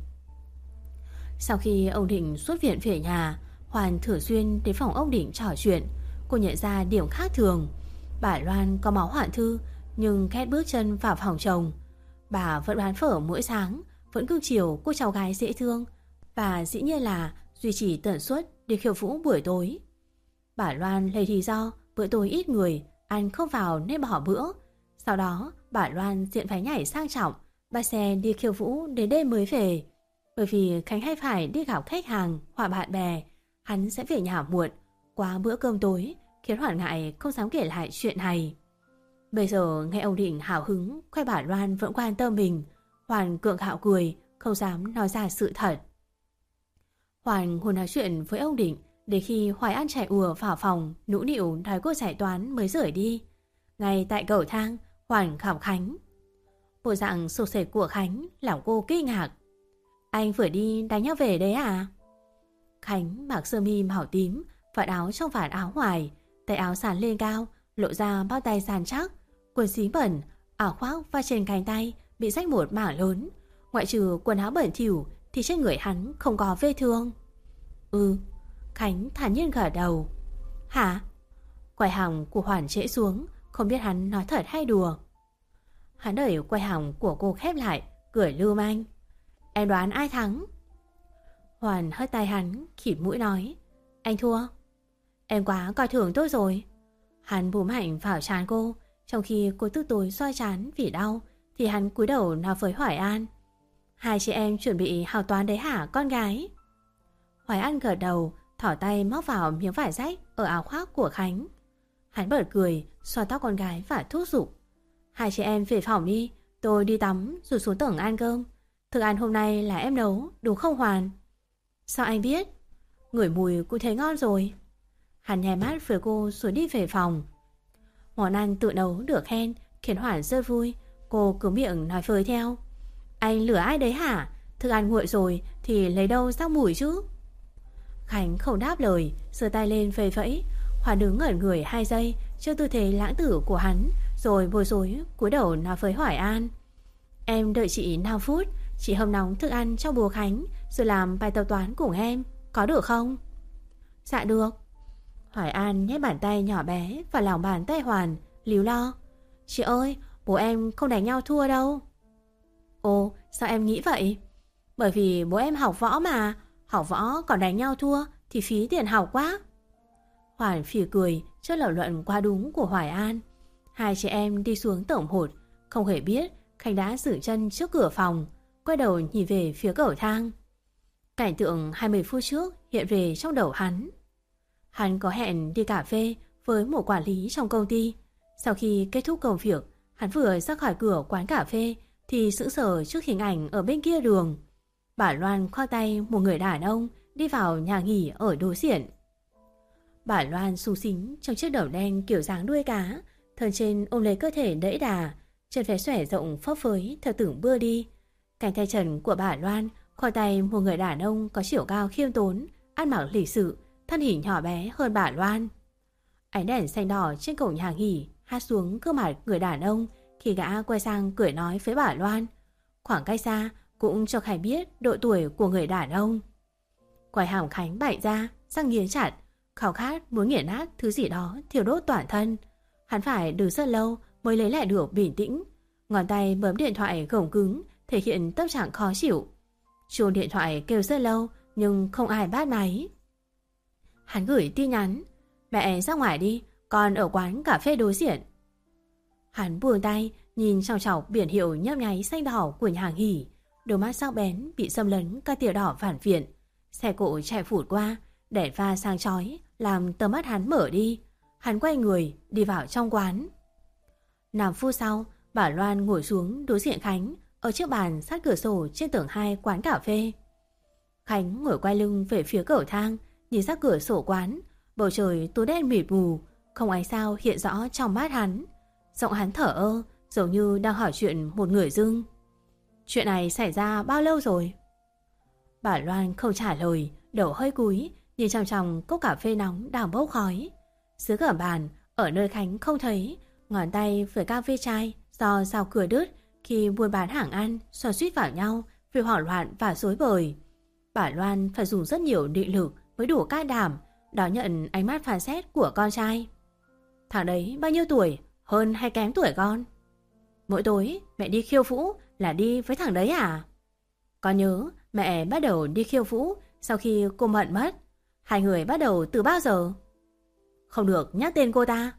Sau khi ông Định xuất viện về nhà, Hoàn thường xuyên đến phòng ông Định trò chuyện. Cô nhận ra điểm khác thường. Bà Loan có máu hoạn thư, nhưng khét bước chân vào phòng chồng. Bà vẫn bán phở mỗi sáng, vẫn cưng chiều cô cháu gái dễ thương, và dĩ nhiên là duy trì tần suất để khiêu vũ buổi tối. Bà Loan lấy lý do bữa tối ít người, ăn không vào nên bỏ bữa. Sau đó bà Loan diện váy nhảy sang trọng, bắt xe đi khiêu vũ đến đêm mới về. Bởi vì Khánh hay phải đi gặp khách hàng hoặc bạn bè, hắn sẽ về nhà muộn. Qua bữa cơm tối khiến Hoàn ngại không dám kể lại chuyện này. Bây giờ nghe ông Định hào hứng khoe bà Loan vẫn quan tâm mình, Hoàn gượng gạo cười, không dám nói ra sự thật. Hoàn ngồi nói chuyện với ông Định để khi Hoài An chạy ùa vào phòng nũng nịu nói cô giải toán mới rời đi. Ngay tại cầu thang, Hoàn gặp Khánh. Bộ dạng sụp sệt của Khánh làm cô kinh ngạc. Anh vừa đi đánh nhau về đấy à? Khánh mặc sơ mi màu tím, vạt áo trong vạt áo ngoài, tay áo sàn lên cao, lộ ra bao tay sàn chắc, quần xí bẩn, áo khoác và trên cánh tay bị rách một mảng lớn. Ngoại trừ quần áo bẩn thỉu thì trên người hắn không có vết thương. Ừ, Khánh thản nhiên gật đầu. Hả? Quai hàm của Hoàn trễ xuống, không biết hắn nói thật hay đùa. Hắn đẩy quai hàm của cô khép lại, cười lưu manh. Em đoán ai thắng? Hoàn hất tay hắn, khịt mũi nói. Anh thua. Em quá coi thường tôi rồi. Hắn búm mạnh vào trán cô, trong khi cô tức tối xoa trán vì đau, thì hắn cúi đầu nói với Hoài An. Hai chị em chuẩn bị hào toán đấy hả con gái? Hoài An gật đầu, thỏ tay móc vào miếng vải rách ở áo khoác của Khánh. Hắn bật cười, xoa tóc con gái và thúc giục. Hai chị em về phòng đi, tôi đi tắm rồi xuống tầng ăn cơm. Thức ăn hôm nay là em nấu, đúng không Hoàn? Sao anh biết? Ngửi mùi cũng thấy ngon rồi. Hắn nhè mắt với cô rồi đi về phòng. Món ăn tự nấu được khen khiến Hoàn rất vui. Cô cứ miệng nói phơi theo. Anh lừa ai đấy hả? Thức ăn nguội rồi thì lấy đâu ra mùi chứ? Khánh không đáp lời, giơ tay lên vẫy vẫy. Hoàn đứng ngẩn người hai giây trước tư thế lãng tử của hắn, rồi bối rối cúi đầu nói với Hoài An. Em đợi chị năm phút, chị hâm nóng thức ăn cho bố Khánh rồi làm bài tập toán cùng em, có được không? Dạ được. Hoài An nhét bàn tay nhỏ bé vào lòng bàn tay Hoàn, líu lo. Chị ơi, bố em không đánh nhau thua đâu. Ồ, sao em nghĩ vậy? Bởi vì bố em học võ mà, học võ còn đánh nhau thua thì phí tiền học quá. Hoàn phì cười trước lời luận quá đúng của Hoài An. Hai chị em đi xuống tầng một, không hề biết Khánh đã giữ chân trước cửa phòng, quay đầu nhìn về phía cầu thang. Cảnh tượng hai mươi phút trước hiện về trong đầu hắn. Hắn có hẹn đi cà phê với một quản lý trong công ty. Sau khi kết thúc công việc, hắn vừa ra khỏi cửa quán cà phê thì sững sờ trước hình ảnh ở bên kia đường. Bà Loan khoác tay một người đàn ông đi vào nhà nghỉ ở đối diện. Bà Loan xù xính trong chiếc đầu đen kiểu dáng đuôi cá, thân trên ôm lấy cơ thể đẫy đà, chân phải xòe rộng phấp phới theo từng bước đi. Cánh tay trần của bà Loan khoai tay một người đàn ông có chiều cao khiêm tốn, ăn mặc lịch sự, thân hình nhỏ bé hơn bà Loan. Ánh đèn xanh đỏ trên cổng nhà nghỉ hát xuống gương mặt người đàn ông khi gã quay sang cười nói với bà Loan. Khoảng cách xa cũng cho Khánh biết độ tuổi của người đàn ông. Quai hàm Khánh bại ra, răng nghiến chặt, khao khát muốn nghiền nát thứ gì đó thiêu đốt toàn thân. Hắn phải đứng rất lâu mới lấy lại được bình tĩnh. Ngón tay bấm điện thoại gồng cứng, thể hiện tâm trạng khó chịu. Chuông điện thoại kêu rất lâu nhưng không ai bắt máy. Hắn gửi tin nhắn: mẹ ra ngoài đi, con ở quán cà phê đối diện. Hắn buông tay nhìn trong chọc biển hiệu nhấp nháy xanh đỏ của nhà nghỉ, đôi mắt sắc bén bị xâm lấn các tia đỏ phản viện. Xe cộ chạy phụt qua, đèn pha sáng chói làm tầm mắt hắn mở đi. Hắn quay người đi vào trong quán. Năm phút sau, bà Loan ngồi xuống đối diện Khánh ở chiếc bàn sát cửa sổ trên tầng hai quán cà phê. Khánh ngồi quay lưng về phía cầu thang, nhìn ra cửa sổ quán. Bầu trời tối đen mịt mù, không ánh sao hiện rõ trong mắt hắn. Giọng hắn thở ơ, giống như đang hỏi chuyện một người dưng. Chuyện này xảy ra bao lâu rồi? Bà Loan không trả lời, đầu hơi cúi, nhìn chằm chằm cốc cà phê nóng đang bốc khói. Dưới gầm bàn, ở nơi Khánh không thấy, ngón tay với cà phê chai do rào cửa đứt khi buôn bán hàng ăn xoắn suýt vào nhau vì hoảng loạn và rối bời. Bà Loan phải dùng rất nhiều định lực mới đủ can đảm đón nhận ánh mắt phán xét của con trai. Thằng đấy bao nhiêu tuổi, hơn hay kém tuổi con? Mỗi tối mẹ đi khiêu vũ là đi với thằng đấy à? Con nhớ mẹ bắt đầu đi khiêu vũ sau khi cô Mận mất. Hai người bắt đầu từ bao giờ? Không được nhắc tên cô ta.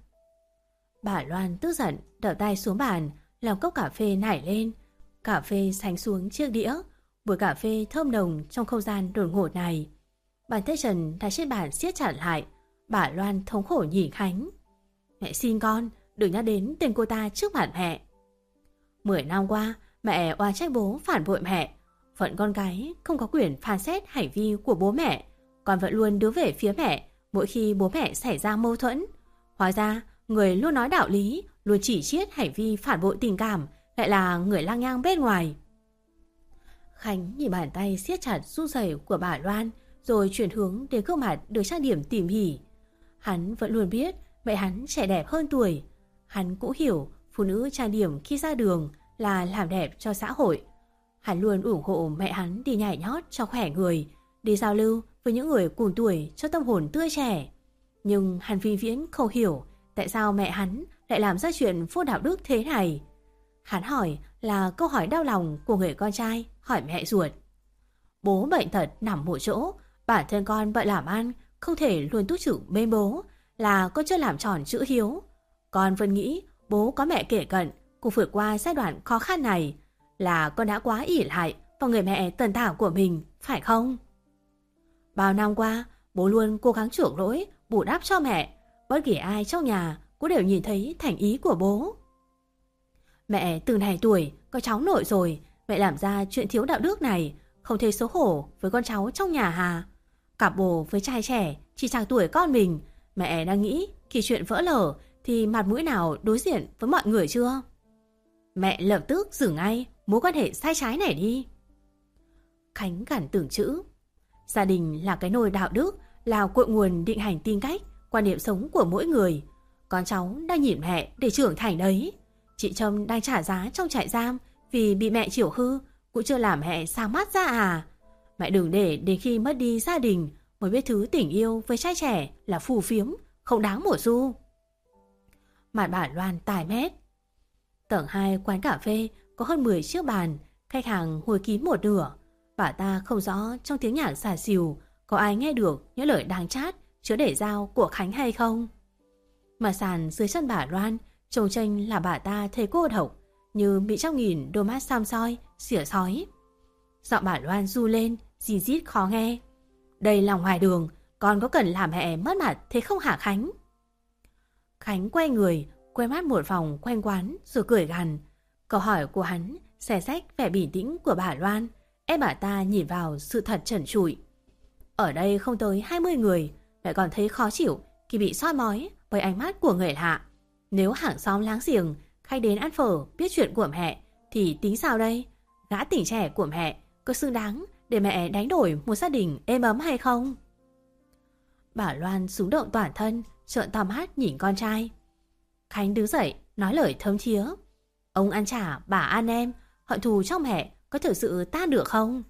Bà Loan tức giận đập tay xuống bàn, làm cốc cà phê nảy lên. Cà phê sánh xuống chiếc đĩa. Mùi cà phê thơm nồng trong không gian đột ngột này. Bàn tay trần đặt trên bàn siết chặt lại. Bà Loan thống khổ nhìn Khánh. Mẹ xin con đừng nhắc đến tên cô ta trước mặt mẹ. Mười năm qua mẹ oan trách bố phản bội mẹ. Phận con gái không có quyền phán xét hành vi của bố mẹ. Con vẫn luôn đứng về phía mẹ mỗi khi bố mẹ xảy ra mâu thuẫn. Hóa ra người luôn nói đạo lý, luôn chỉ chiết hành vi phản bội tình cảm lại là người lang nhang bên ngoài. Khánh nhìn bàn tay siết chặt run rẩy của bà Loan, rồi chuyển hướng đến gương mặt được trang điểm tỉ mỉ. Hắn vẫn luôn biết mẹ hắn trẻ đẹp hơn tuổi. Hắn cũng hiểu phụ nữ trang điểm khi ra đường là làm đẹp cho xã hội. Hắn luôn ủng hộ mẹ hắn đi nhảy nhót cho khỏe người, đi giao lưu với những người cùng tuổi cho tâm hồn tươi trẻ. Nhưng hắn vĩnh viễn không hiểu tại sao mẹ hắn lại làm ra chuyện vô đạo đức thế này. Hắn hỏi là câu hỏi đau lòng của người con trai hỏi mẹ ruột. Bố bệnh tật nằm một chỗ, bản thân con bận làm ăn, không thể luôn túc trực bên bố, là con chưa làm tròn chữ hiếu. Con vẫn nghĩ bố có mẹ kể cận cùng vượt qua giai đoạn khó khăn này, là con đã quá ỷ lại vào người mẹ tần tảo của mình, phải không? Bao năm qua, bố luôn cố gắng chuộc lỗi, bù đắp cho mẹ. Bất kỳ ai trong nhà cũng đều nhìn thấy thành ý của bố. Mẹ từ này tuổi, có cháu nội rồi, mẹ làm ra chuyện thiếu đạo đức này, không thấy xấu hổ với con cháu trong nhà hà? Cả bồ với trai trẻ chỉ chạc tuổi con mình, mẹ đang nghĩ khi chuyện vỡ lở thì mặt mũi nào đối diện với mọi người chưa? Mẹ lập tức dừng ngay mối quan hệ sai trái này đi. Khánh gằn từng chữ. Gia đình là cái nồi đạo đức, là cội nguồn định hành tính cách, quan niệm sống của mỗi người. Con cháu đang nhìn mẹ để trưởng thành đấy. Chị Trâm đang trả giá trong trại giam vì bị mẹ chiều hư, cũng chưa làm mẹ sáng mắt ra à? Mẹ đừng để đến khi mất đi gia đình mới biết thứ tình yêu với trai trẻ là phù phiếm, không đáng một xu. Mặt bà Loan tài mét. Tầng hai quán cà phê có hơn mười chiếc bàn, khách hàng ngồi kín một nửa. Bà ta không rõ trong tiếng nhạc xà xìu có ai nghe được những lời đáng chát chứa để dao của Khánh hay không. Mà sàn dưới chân bà Loan trông tranh là bà ta thấy cô độc, như bị trăm nghìn đôi mắt xăm soi, xỉa sói. Giọng bà Loan ru lên, rì rít khó nghe. Đây là ngoài đường, con có cần làm mẹ mất mặt thế không hả Khánh? Khánh quay người, quay mắt một vòng quanh quán rồi cười gằn. Câu hỏi của hắn xé rách vẻ bình tĩnh của bà Loan, ép bà ta nhìn vào sự thật trần trụi. Ở đây không tới hai mươi người, lại còn thấy khó chịu khi bị soi mói bởi ánh mắt của người lạ. Nếu hàng xóm láng giềng khách đến ăn phở biết chuyện của mẹ thì tính sao đây? Gã tỉnh trẻ của mẹ có xứng đáng để mẹ đánh đổi một gia đình êm ấm hay không? Bà Loan xúng động toàn thân, trợn to mắt nhìn con trai. Khánh đứng dậy nói lời thấm thía. Ông ăn chả, bà ăn em, hận thù trong mẹ có thực sự tan được không?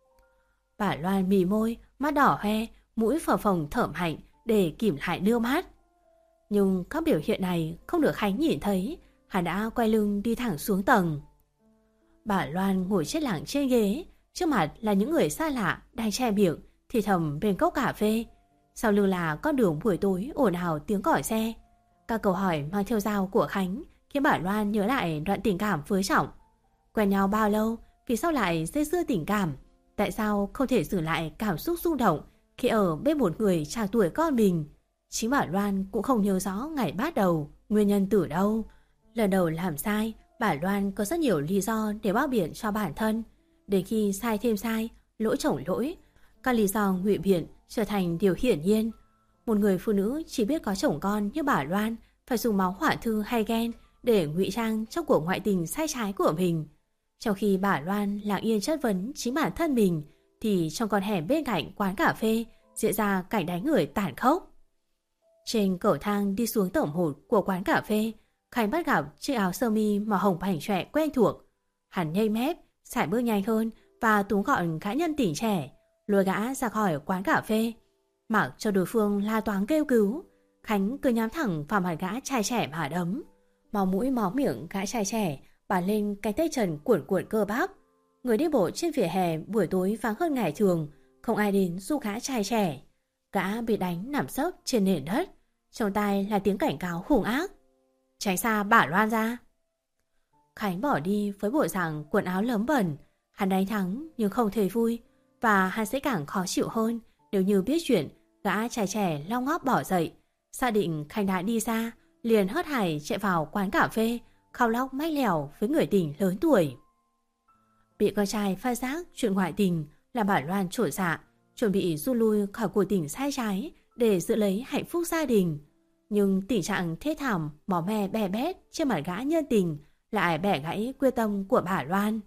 Bà Loan mì môi, mắt đỏ hoe, mũi phờ phồng thởm hạnh để kìm lại nước mắt. Nhưng các biểu hiện này không được Khánh nhìn thấy, hắn đã quay lưng đi thẳng xuống tầng. Bà Loan ngồi chết lặng trên ghế, trước mặt là những người xa lạ đang che miệng thì thầm bên cốc cà phê. Sau lưng là con đường buổi tối ồn ào tiếng còi xe. Các câu hỏi mang theo dao của Khánh khiến bà Loan nhớ lại đoạn tình cảm với Trọng. Quen nhau bao lâu, vì sao lại dây dưa tình cảm? Tại sao không thể giữ lại cảm xúc rung động khi ở bên một người trạc tuổi con mình? Chính bà Loan cũng không nhớ rõ ngày bắt đầu, nguyên nhân từ đâu. Lần đầu làm sai, bà Loan có rất nhiều lý do để bao biện cho bản thân. Đến khi sai thêm sai, lỗi chồng lỗi, các lý do ngụy biện trở thành điều hiển nhiên. Một người phụ nữ chỉ biết có chồng con như bà Loan phải dùng máu hỏa thư hay ghen để ngụy trang trong cuộc ngoại tình sai trái của mình. Trong khi bà Loan lặng yên chất vấn chính bản thân mình, thì trong con hẻm bên cạnh quán cà phê diễn ra cảnh đánh người tàn khốc. Trên cầu thang đi xuống tầng một của quán cà phê, Khánh bắt gặp chiếc áo sơ mi màu hồng bảnh chọe quen thuộc. Hắn nhây mép, sải bước nhanh hơn và túm gọn gã nhân tỉnh trẻ, lôi gã ra khỏi quán cà phê. Mặc cho đối phương la toáng kêu cứu, Khánh cứ nhắm thẳng vào mặt gã trai trẻ mà đấm. Máu mũi máu miệng gã trai trẻ bắn lên cánh tay trần cuộn cuộn cơ bắp. Người đi bộ trên vỉa hè buổi tối vắng hơn ngày thường, không ai đến giúp gã trai trẻ. Gã bị đánh nằm sấp trên nền đất, trong tai là tiếng cảnh cáo hung ác. Tránh xa bà Loan ra. Khánh bỏ đi với bộ dạng quần áo lấm bẩn. Hắn đánh thắng nhưng không thấy vui, và hắn sẽ càng khó chịu hơn nếu như biết chuyện gã trai trẻ long ngóp bỏ dậy. Xác định Khánh đã đi xa, liền hớt hải chạy vào quán cà phê, khóc lóc mách lèo với người tình lớn tuổi. Bị con trai phát giác chuyện ngoại tình là bà Loan trổ dạ, chuẩn bị rút lui khỏi cuộc tình sai trái để giữ lấy hạnh phúc gia đình. Nhưng tình trạng thê thảm, máu me bè bét trên mặt gã nhân tình lại bẻ gãy quyết tâm của bà Loan.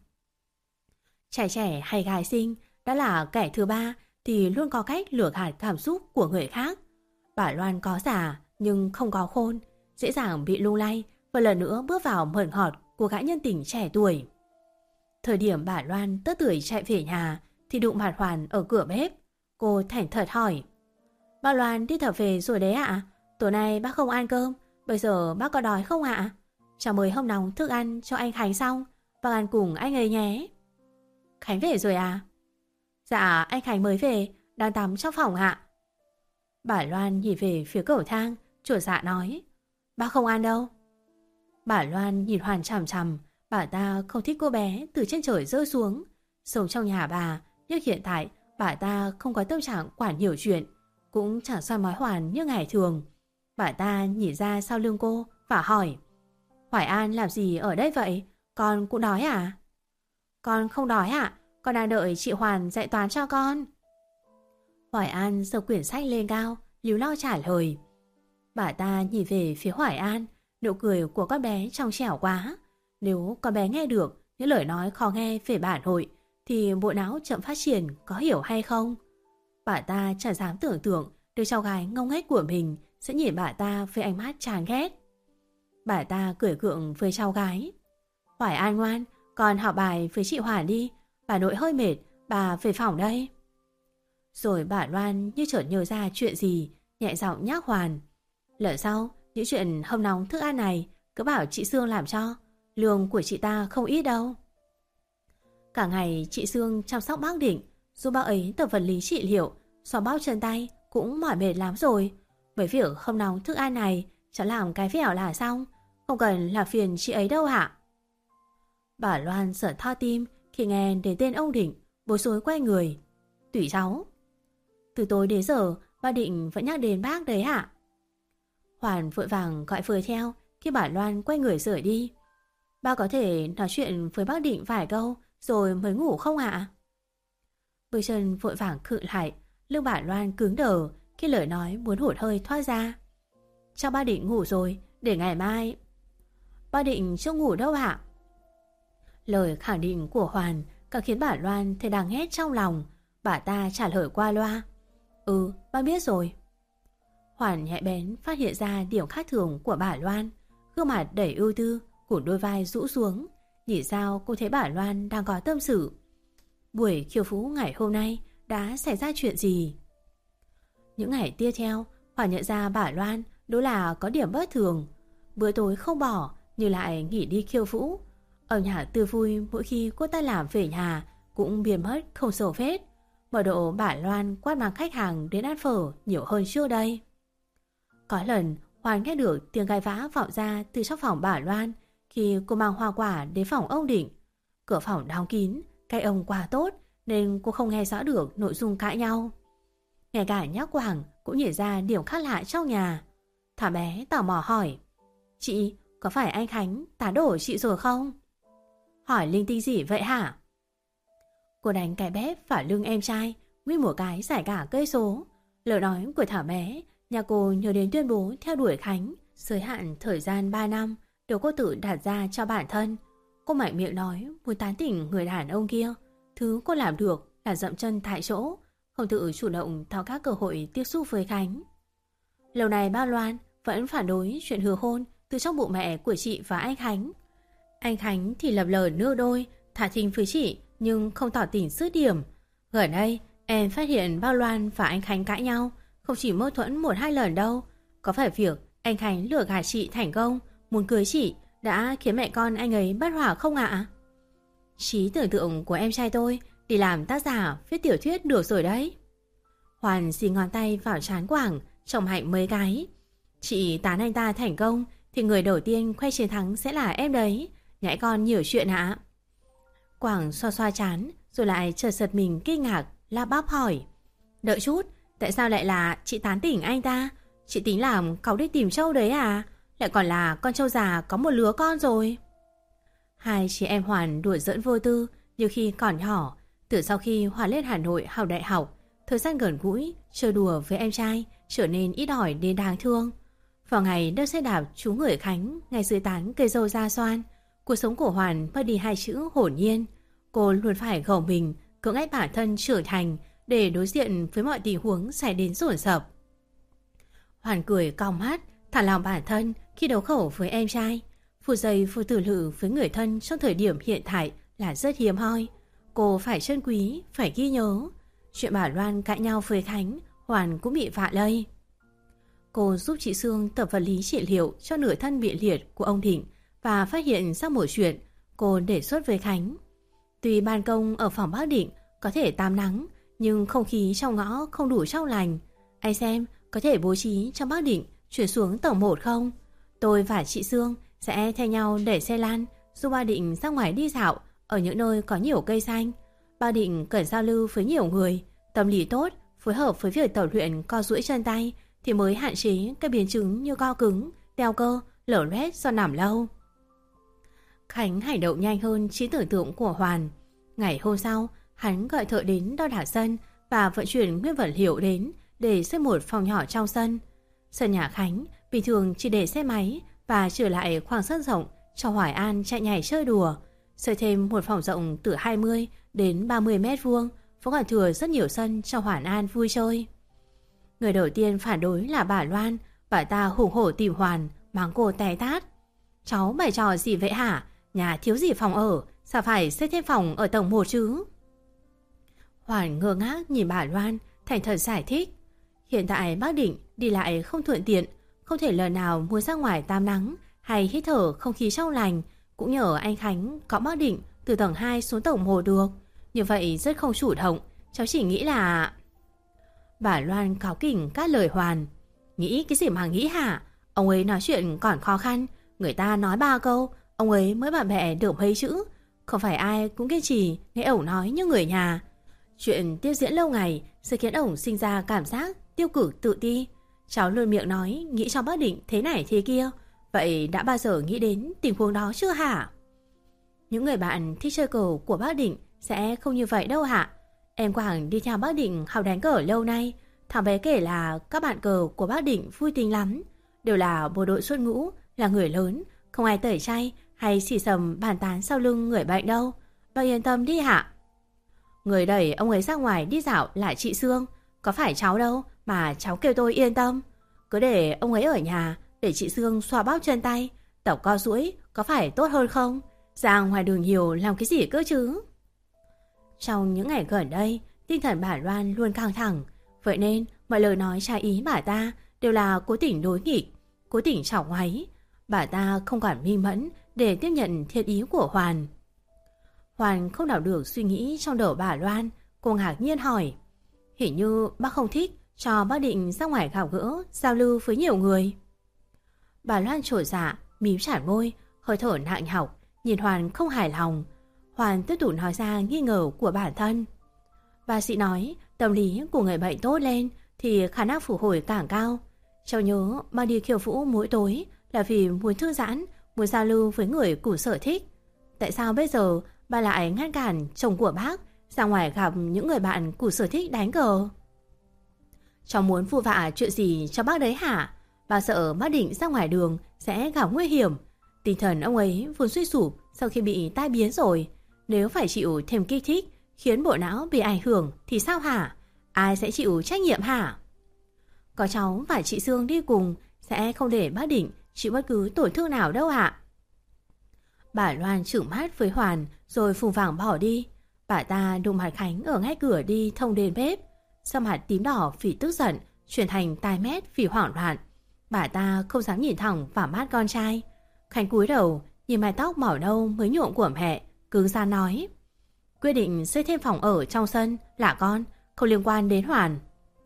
Trai trẻ hay gái xinh đã là kẻ thứ ba thì luôn có cách lừa gạt cảm xúc của người khác. Bà Loan có già nhưng không có khôn, dễ dàng bị lung lay và lần nữa bước vào mởn ngọt của gã nhân tình trẻ tuổi. Thời điểm bà Loan tất tưởi chạy về nhà thì đụng mặt Hoàn ở cửa bếp. Cô thảnh thợt hỏi: "Bà Loan đi tập về rồi đấy ạ? Tối nay bác không ăn cơm, bây giờ bác có đói không ạ? Cháu mới hâm nóng thức ăn cho anh Khánh xong, bác ăn cùng anh ấy nhé." "Khánh về rồi à?" "Dạ, anh Khánh mới về, đang tắm trong phòng ạ." Bà Loan nhìn về phía cầu thang, chột dạ nói: "Bác không ăn đâu." Bà Loan nhìn Hoàn chằm chằm, bà ta không thích cô bé từ trên trời rơi xuống. Sống trong nhà bà, nhưng hiện tại bà ta không có tâm trạng quản nhiều chuyện, cũng chẳng soi mói Hoàn như ngày thường. Bà ta nhìn ra sau lưng cô và hỏi: "Hoài An làm gì ở đây vậy? Con cũng đói à?" "Con không đói ạ, con đang đợi chị Hoàn dạy toán cho con." Hoài An giơ quyển sách lên cao, líu lo trả lời. Bà ta nhìn về phía Hoài An, nụ cười của con bé trong trẻo quá. Nếu con bé nghe được những lời nói khó nghe về bản hội thì bộ não chậm phát triển có hiểu hay không? Bà ta chẳng dám tưởng tượng đứa cháu gái ngông nghếch của mình sẽ nhìn bà ta với ánh mắt chán ghét. Bà ta cười gượng với cháu gái: "Hoài An ngoan, con học bài với chị Hoàn đi, bà nội hơi mệt, bà về phòng đây." Rồi bà Loan như chợt nhớ ra chuyện gì, nhẹ giọng nhắc Hoàn: "Lần sau những chuyện hâm nóng thức ăn này cứ bảo chị Sương làm cho, lương của chị ta không ít đâu." Cả ngày chị Sương chăm sóc bác Định, giúp bác ấy tập vật lý trị liệu, xoa bóp chân tay cũng mỏi mệt lắm rồi. Với việc hâm nóng thức ăn này, cháu làm cái vẻo là xong, không cần làm phiền chị ấy đâu hả? Bà Loan giở thót tim khi nghe đến tên ông Định, bối rối quay người: "Tùy cháu." "Từ tối đến giờ bà Định vẫn nhắc đến bác đấy hả?" Hoàn vội vàng gọi vừa theo khi bà Loan quay người rời đi: "Ba có thể nói chuyện với bác Định vài câu rồi mới ngủ không ạ?" Bước chân vội vàng khựng lại, lưng bà Loan cứng đờ khi lời nói muốn hụt hơi thoát ra. Chắc ba Định ngủ rồi, để ngày mai. Ba Định chưa ngủ đâu ạ. Lời khẳng định của Hoàn càng khiến bà Loan thấy đáng ghét trong lòng. Bà ta trả lời qua loa. Ừ, ba biết rồi. Hoàn nhạy bén phát hiện ra điểm khác thường của bà Loan. Gương mặt đầy ưu tư, cùng đôi vai rũ xuống. Nhìn sao cô thấy bà Loan đang có tâm sự. Buổi khiêu vũ ngày hôm nay đã xảy ra chuyện gì? Những ngày tiếp theo, Hoàn nhận ra bà Loan đúng là có điểm bất thường. Bữa tối không bỏ nhưng lại nghỉ đi khiêu vũ. Ở nhà tươi vui, mỗi khi cô ta làm về nhà cũng biến mất không dấu vết. Mở độ bà Loan quát mắng khách hàng đến ăn phở nhiều hơn trước đây. Có lần Hoàn nghe được tiếng gai vã vọng ra từ trong phòng bà Loan khi cô mang hoa quả đến phòng ông Định. Cửa phòng đóng kín, cái ông quá tốt nên cô không nghe rõ được nội dung cãi nhau. Ngay cả nhóc Quảng cũng nhìn ra điểm khác lạ trong nhà. Thả bé tò mò hỏi: Chị, có phải anh Khánh tán đổ chị rồi không? Hỏi linh tinh gì vậy hả? Cô đánh cái bếp vào lưng em trai, nguyên một cái giải cả cây số. Lời nói của Thảo bé, nhà cô nhớ đến tuyên bố theo đuổi Khánh, giới hạn thời gian ba năm được cô tự đặt ra cho bản thân. Cô mạnh miệng nói muốn tán tỉnh người đàn ông kia. Thứ cô làm được là dậm chân tại chỗ, không tự chủ động thao các cơ hội tiếp xúc với Khánh. Lâu nay ba Loan vẫn phản đối chuyện hứa hôn từ trong bụng mẹ của chị và anh Khánh. Anh Khánh thì lập lờ nửa đôi, thả thính với chị nhưng không tỏ tình dứt điểm. Gần đây em phát hiện ba Loan và anh Khánh cãi nhau, không chỉ mâu thuẫn một hai lần đâu. Có phải việc anh Khánh lừa gạt chị thành công, muốn cưới chị đã khiến mẹ con anh ấy bất hòa không ạ? Trí tưởng tượng của em trai tôi đi làm tác giả viết tiểu thuyết được rồi đấy. Hoàn xì ngón tay vào trán Quảng, trông hạnh mấy cái. Chị tán anh ta thành công thì người đầu tiên khoe chiến thắng sẽ là em đấy. Nhãi con nhiều chuyện ạ. Quảng xoa xoa trán rồi lại chợt giật mình kinh ngạc, lắp bắp hỏi: Đợi chút, tại sao lại là chị tán tỉnh anh ta? Chị tính làm cáu đích tìm trâu đấy à? Lại còn là con trâu già có một lứa con rồi. Hai chị em Hoàn đùa giỡn vô tư như khi còn nhỏ. Từ sau khi Hoàn lên Hà Nội học đại học, thời gian gần gũi chơi đùa với em trai trở nên ít ỏi đến đáng thương. Vào ngày đeo xe đạp chú người Khánh ngay dưới tán cây dâu da xoan, cuộc sống của Hoàn mất đi hai chữ hồn nhiên. Cô luôn phải gồng mình cưỡng ép bản thân trưởng thành để đối diện với mọi tình huống xảy đến dồn dập. Hoàn cười cong mắt, thả lòng bản thân khi đấu khẩu với em trai. Phút giây phút tử lự với người thân trong thời điểm hiện tại là rất hiếm hoi. Cô phải trân quý, phải ghi nhớ. Chuyện bà Loan cãi nhau với Khánh, Hoàn cũng bị vạ lây. Cô giúp chị Sương tập vật lý trị liệu cho nửa thân bị liệt của ông Định và phát hiện ra một chuyện. Cô đề xuất với Khánh: Tuy ban công ở phòng bác Định có thể tắm nắng, nhưng không khí trong ngõ không đủ trong lành. Anh xem có thể bố trí cho bác Định chuyển xuống tầng một không? Tôi và chị Sương sẽ thay nhau để xe lan giúp ba Định ra ngoài đi dạo ở những nơi có nhiều cây xanh. Ba Định cần giao lưu với nhiều người, tâm lý tốt, phối hợp với việc tập luyện co duỗi chân tay thì mới hạn chế các biến chứng như co cứng, teo cơ, lở loét do nằm lâu. Khánh hành động nhanh hơn trí tưởng tượng của Hoàn. Ngày hôm sau, hắn gọi thợ đến đo đạc sân và vận chuyển nguyên vật liệu đến để xây một phòng nhỏ trong sân. Sân nhà Khánh bình thường chỉ để xe máy và trở lại khoảng sân rộng cho Hoài An chạy nhảy chơi đùa. Xây thêm một phòng rộng từ hai mươi đến ba mươi mét vuông, vẫn còn thừa rất nhiều sân cho Hoài An vui chơi. Người đầu tiên phản đối là bà Loan. Bà ta hùng hổ tìm Hoàn, mắng cô té tát: Cháu bày trò gì vậy hả? Nhà thiếu gì phòng ở, sao phải xây thêm phòng ở tầng một chứ? Hoàn ngơ ngác nhìn bà Loan, thành thật giải thích: Hiện tại bác Định đi lại không thuận tiện, không thể lần nào muốn ra ngoài tắm nắng hay hít thở không khí trong lành. Cũng nhờ anh Khánh có bác Định từ tầng hai xuống tầng một được. Như vậy rất không chủ động. Cháu chỉ nghĩ là... Bà Loan cáu kỉnh các lời Hoàn: Nghĩ cái gì mà nghĩ hả? Ông ấy nói chuyện còn khó khăn, người ta nói ba câu, ông ấy mới bạn bè được mấy chữ. Không phải ai cũng kiên trì nghe ổng nói như người nhà. Chuyện tiếp diễn lâu ngày sẽ khiến ổng sinh ra cảm giác tiêu cực tự ti. Cháu luôn miệng nói nghĩ cho bác Định thế này thế kia. Vậy đã bao giờ nghĩ đến tình huống đó chưa hả? Những người bạn thích chơi cờ của bác Định sẽ không như vậy đâu hả? Em Quảng đi theo bác Định học đánh cờ lâu nay. Thằng bé kể là các bạn cờ của bác Định vui tính lắm. Đều là bộ đội xuất ngũ, là người lớn, không ai tẩy chay hay xì xầm bàn tán sau lưng người bệnh đâu. Bác yên tâm đi hả? Người đẩy ông ấy ra ngoài đi dạo là chị Sương. Có phải cháu đâu mà cháu kêu tôi yên tâm. Cứ để ông ấy ở nhà, để chị Sương xoa bóp chân tay, tập co duỗi, có phải tốt hơn không? Ra ngoài đường nhiều làm cái gì cơ chứ? Trong những ngày gần đây, tinh thần bà Loan luôn căng thẳng. Vậy nên mọi lời nói trái ý bà ta đều là cố tình đối nghịch, cố tình chọc ngoáy. Bà ta không còn minh mẫn để tiếp nhận thiện ý của Hoàn. Hoàn không đảo được suy nghĩ trong đầu bà Loan. Cô ngạc nhiên hỏi: hình như bác không thích cho bác Định ra ngoài gặp gỡ, giao lưu với nhiều người. Bà Loan trột dạ, mím chặt môi, hơi thở nặng nhọc, nhìn Hoàn không hài lòng. Hoàn tiếp tục nói ra nghi ngờ của bản thân. Bác sĩ nói tâm lý của người bệnh tốt lên thì khả năng phục hồi càng cao. Cháu nhớ bác đi khiêu vũ mỗi tối là vì muốn thư giãn, muốn giao lưu với người cùng sở thích. Tại sao bây giờ bà lại ngăn cản chồng của bác ra ngoài gặp những người bạn cùng sở thích đánh cờ? Cháu muốn phụ vạ chuyện gì cho bác đấy hả? Bà sợ bác Định ra ngoài đường sẽ gặp nguy hiểm. Tinh thần ông ấy vốn suy sụp sau khi bị tai biến rồi. Nếu phải chịu thêm kích thích khiến bộ não bị ảnh hưởng thì sao hả? Ai sẽ chịu trách nhiệm hả? Có cháu và chị Sương đi cùng sẽ không để bác Định chịu bất cứ tổn thương nào đâu ạ. Bà Loan trừng mắt với Hoàn rồi phùng phàng bỏ đi. Bà ta đụng mặt Khánh ở ngay cửa đi thông đến bếp. Sau mặt tím đỏ vì tức giận chuyển thành tai mét vì hoảng loạn. Bà ta không dám nhìn thẳng vào mắt con trai. Khánh cúi đầu nhìn mái tóc màu nâu mới nhuộm của mẹ, cứng rắn nói: quyết định xây thêm phòng ở trong sân là con, không liên quan đến Hoàn.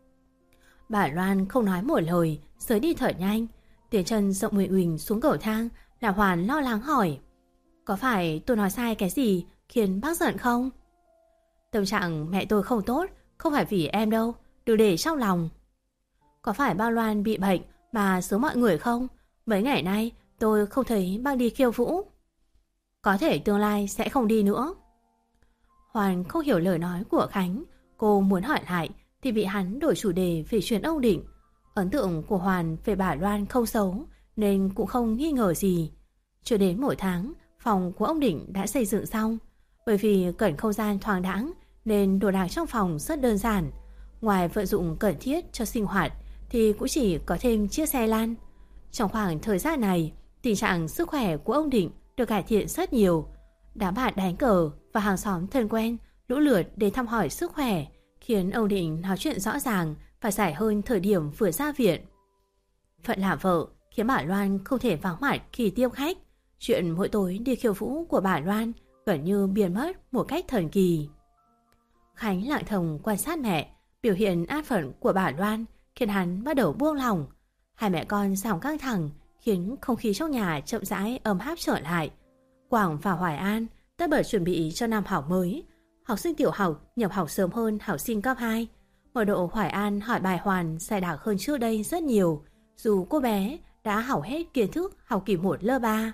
Bà Loan không nói một lời, sới đi thở nhanh. Tiến chân rộng uỳnh uỳnh xuống cầu thang là Hoàn lo lắng hỏi: có phải tôi nói sai cái gì khiến bác giận không? Tâm trạng mẹ tôi không tốt, không phải vì em đâu, đừng để trong lòng. Có phải bác Loan bị bệnh mà giấu mọi người không? Mấy ngày nay tôi không thấy bác đi khiêu vũ. Có thể tương lai sẽ không đi nữa. Hoàn không hiểu lời nói của Khánh. Cô muốn hỏi lại thì bị hắn đổi chủ đề về chuyện ông Định. Ấn tượng của Hoàn về bà Loan không xấu nên cũng không nghi ngờ gì. Chưa đến một tháng, phòng của ông Định đã xây dựng xong. Bởi vì cần không gian thoáng đãng nên đồ đạc trong phòng rất đơn giản. Ngoài vận dụng cần thiết cho sinh hoạt thì cũng chỉ có thêm chiếc xe lăn. Trong khoảng thời gian này, tình trạng sức khỏe của ông Định được cải thiện rất nhiều. Đám bạn đánh cờ và hàng xóm thân quen lũ lượt đến thăm hỏi sức khỏe, khiến ông Định nói chuyện rõ ràng và giải hơn thời điểm vừa ra viện. Phận làm vợ khiến bà Loan không thể vắng mặt khi tiếp khách. Chuyện mỗi tối đi khiêu vũ của bà Loan gần như biến mất một cách thần kỳ. Khánh lặng thầm quan sát mẹ. Biểu hiện an phận của bà Loan khiến hắn bắt đầu buông lòng. Hai mẹ con giảm căng thẳng khiến không khí trong nhà chậm rãi ấm áp trở lại. Quảng và Hoài An tất bật chuẩn bị cho năm học mới. Học sinh tiểu học nhập học sớm hơn học sinh cấp hai. Mở độ Hoài An hỏi bài Hoàn dày đặc hơn trước đây rất nhiều, dù cô bé đã học hết kiến thức học kỳ một lớp ba.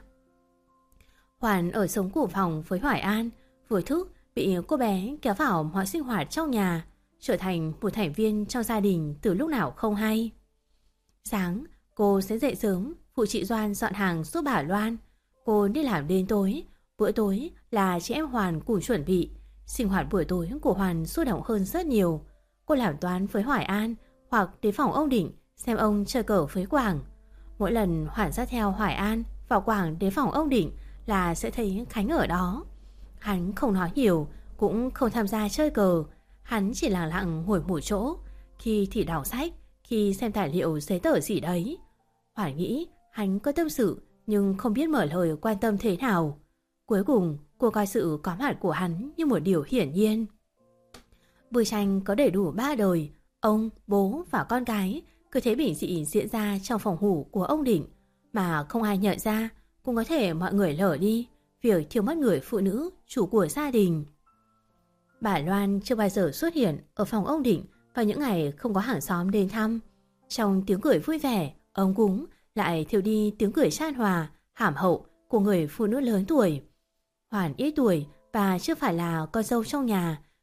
Hoàn ở sống cùng phòng với Hoài An, vừa thức bị cô bé kéo vào mọi sinh hoạt trong nhà, trở thành một thành viên trong gia đình từ lúc nào không hay. Sáng, cô sẽ dậy sớm phụ chị Doan dọn hàng giúp bà Loan. Cô đi làm đến tối, bữa tối là chị em Hoàn cùng chuẩn bị. Sinh hoạt buổi tối của Hoàn sôi động hơn rất nhiều. Cô làm toán với Hoài An hoặc đến phòng ông Định xem ông chơi cờ với Quảng. Mỗi lần Hoàn dắt theo Hoài An và Quảng đến phòng ông Định là sẽ thấy Khánh ở đó. Hắn không nói nhiều, cũng không tham gia chơi cờ. Hắn chỉ lặng lặng ngồi một chỗ, khi thì đọc sách, khi xem tài liệu giấy tờ gì đấy. Hoàn nghĩ hắn có tâm sự nhưng không biết mở lời quan tâm thế nào. Cuối cùng cô coi sự có mặt của hắn như một điều hiển nhiên. Bức tranh có đầy đủ ba đời, ông, bố và con cái cứ thế bình dị diễn ra trong phòng ngủ của ông Định, mà không ai nhận ra. Cũng có thể mọi người lỡ đi việc thiếu mất người phụ nữ chủ của gia đình. Bà Loan chưa bao giờ xuất hiện ở phòng ông Định vào những ngày không có hàng xóm đến thăm. Trong tiếng cười vui vẻ, ấm cúng lại thiếu đi tiếng cười chan hòa, hàm hậu của người phụ nữ lớn tuổi. Hoàn ít tuổi và chưa phải là con dâu trong nhà,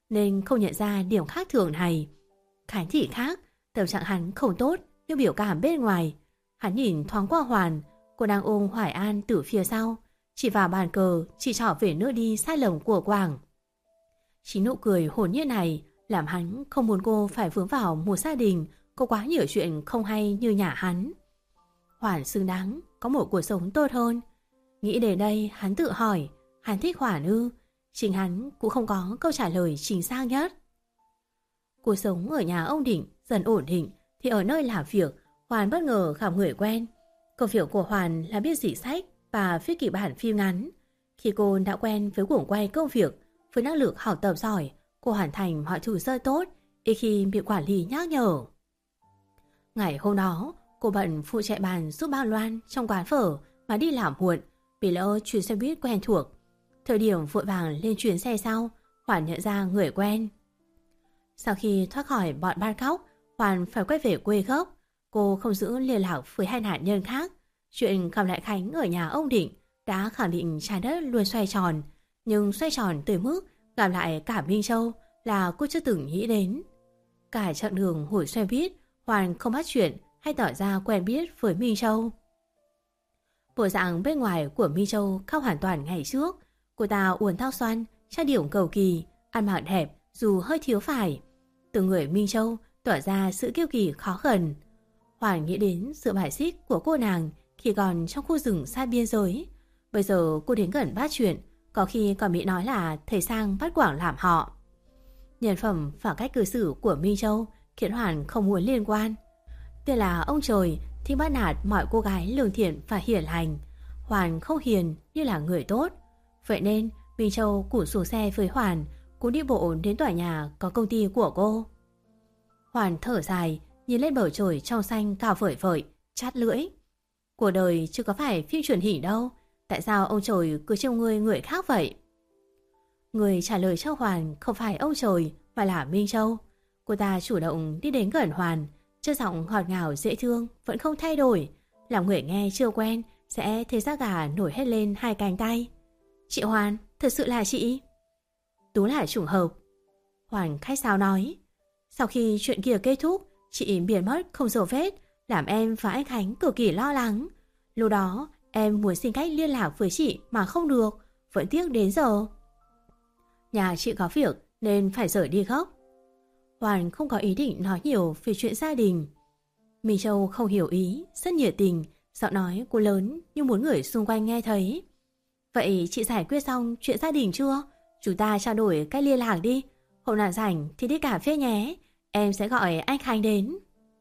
nên không nhận ra điểm khác thường này. Khánh thì khác, tâm trạng hắn không tốt như biểu cảm bên ngoài. Hắn nhìn thoáng qua Hoàn, cô đang ôm Hoài An từ phía sau, chỉ vào bàn cờ, chỉ trỏ về nước đi sai lầm của Quảng. Chính nụ cười hồn nhiên này làm hắn không muốn cô phải vướng vào một gia đình có quá nhiều chuyện không hay như nhà hắn. Hoàn xứng đáng có một cuộc sống tốt hơn. Nghĩ đến đây hắn tự hỏi, hắn thích Hoàn ư? Chính hắn cũng không có câu trả lời chính xác nhất. Cuộc sống ở nhà ông Định dần ổn định, thì ở nơi làm việc Hoàn bất ngờ gặp người quen. Công việc của Hoàn là viết dị sách và viết kịch bản phim ngắn. Khi cô đã quen với guồng quay công việc, với năng lực học tập giỏi, cô hoàn thành mọi thứ rất tốt, ít khi bị quản lý nhắc nhở. Ngày hôm đó, cô bận phụ chạy bàn giúp ba Loan trong quán phở mà đi làm muộn, bị lỡ chuyến xe buýt quen thuộc. Thời điểm vội vàng lên chuyến xe sau, Hoàn nhận ra người quen. Sau khi thoát khỏi bọn bắt cóc, Hoàn phải quay về quê gốc. Cô không giữ liên lạc với hai nạn nhân khác. Chuyện gặp lại Khánh ở nhà ông Định đã khẳng định trái đất luôn xoay tròn, nhưng xoay tròn tới mức gặp lại cả Minh Châu là cô chưa từng nghĩ đến. Cả chặng đường hồi xe buýt, Hoàn không bắt chuyện hay tỏ ra quen biết với Minh Châu. Bộ dạng bên ngoài của Minh Châu khác hoàn toàn ngày trước. Cô ta uốn tóc xoăn, trang điểm cầu kỳ, ăn mặc đẹp dù hơi thiếu phải. Từ người Minh Châu tỏa ra sự kiêu kỳ khó gần. Hoàn nghĩ đến sự bài xích của cô nàng khi còn trong khu rừng xa biên giới. Bây giờ cô đến gần bắt chuyện, có khi còn bị nói là thầy Sang bắt Quảng làm họ. Nhân phẩm và cách cư xử của Minh Châu khiến Hoàn không muốn liên quan. Tên là ông trời thì bắt nạt mọi cô gái lương thiện và hiền lành. Hoàn không hiền như là người tốt. Vậy nên Minh Châu củ xuống xe với Hoàn, cũng đi bộ đến tòa nhà có công ty của cô. Hoàn thở dài, nhìn lên bầu trời trong xanh cao vời vợi, chát lưỡi. Cuộc đời chưa có phải phim truyền hình đâu, tại sao ông trời cứ trông người người khác vậy? Người trả lời cho Hoàn không phải ông trời mà là Minh Châu. Cô ta chủ động đi đến gần Hoàn, chất giọng ngọt ngào dễ thương vẫn không thay đổi, làm người nghe chưa quen sẽ thấy da gà nổi hết lên hai cánh tay. Chị Hoàn, thật sự là chị? Tú là trùng hợp, Hoàn khách sáo nói. Sau khi chuyện kia kết thúc, chị biến mất không dấu vết, làm em và anh Khánh cực kỳ lo lắng. Lúc đó em muốn xin cách liên lạc với chị mà không được, vẫn tiếc đến giờ. Nhà chị có việc nên phải rời đi gấp. Hoàn không có ý định nói nhiều về chuyện gia đình. Minh Châu không hiểu ý, rất nhiệt tình, giọng nói cô lớn như muốn người xung quanh nghe thấy. Vậy chị giải quyết xong chuyện gia đình chưa? Chúng ta trao đổi cách liên lạc đi. Hôm nào rảnh thì đi cà phê nhé, em sẽ gọi anh Khánh đến.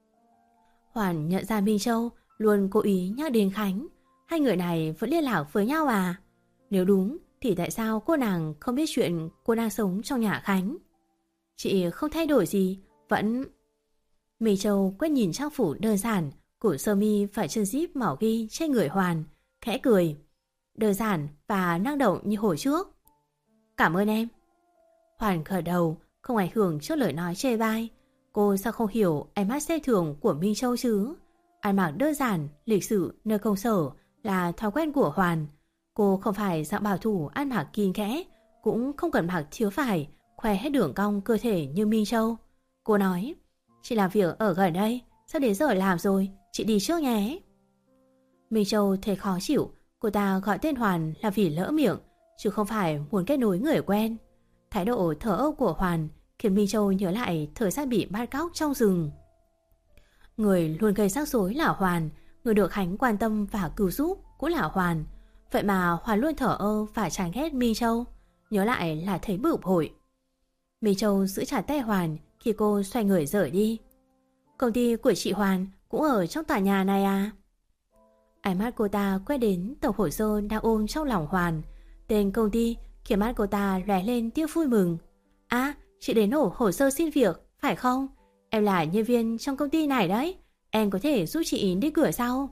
Hoàn nhận ra Minh Châu luôn cố ý nhắc đến Khánh. Hai người này vẫn liên lạc với nhau à? Nếu đúng thì tại sao cô nàng không biết chuyện cô đang sống trong nhà Khánh? Chị không thay đổi gì, vẫn... Minh Châu quét nhìn trang phủ đơn giản, cổ sơ mi và chân zip màu ghi trên người Hoàn, khẽ cười. Đơn giản và năng động như hồi trước. Cảm ơn em. Hoàn gật đầu, không ảnh hưởng trước lời nói chê bai. Cô sao không hiểu ánh mắt xem thường của Minh Châu chứ? Ăn mặc đơn giản, lịch sự nơi công sở là thói quen của Hoàn. Cô không phải dạng bảo thủ ăn mặc kín kẽ, cũng không cần mặc thiếu vải, khoe hết đường cong cơ thể như Minh Châu. Cô nói, chị làm việc ở gần đây, sắp đến giờ làm rồi, chị đi trước nhé. Minh Châu thấy khó chịu, cô ta gọi tên Hoàn là vì lỡ miệng, chứ không phải muốn kết nối người quen. Thái độ thờ ơ của Hoàn khiến Minh Châu nhớ lại thời gian bị bắt cóc trong rừng. Người luôn gây rắc rối là Hoàn, người được Khánh quan tâm và cứu giúp cũng là Hoàn. Vậy mà Hoàn luôn thờ ơ và chán ghét Minh Châu. Nhớ lại là thấy bực bội. Minh Châu giữ chặt tay Hoàn khi cô xoay người rời đi. Công ty của chị Hoàn cũng ở trong tòa nhà này à? Ánh mắt cô ta quay đến tập hồ sơ đang ôm trong lòng Hoàn. Tên công ty khiến mắt cô ta lóe lên tia vui mừng. À, chị đến nổ hồ sơ xin việc, phải không? Em là nhân viên trong công ty này đấy. Em có thể giúp chị đi cửa sau.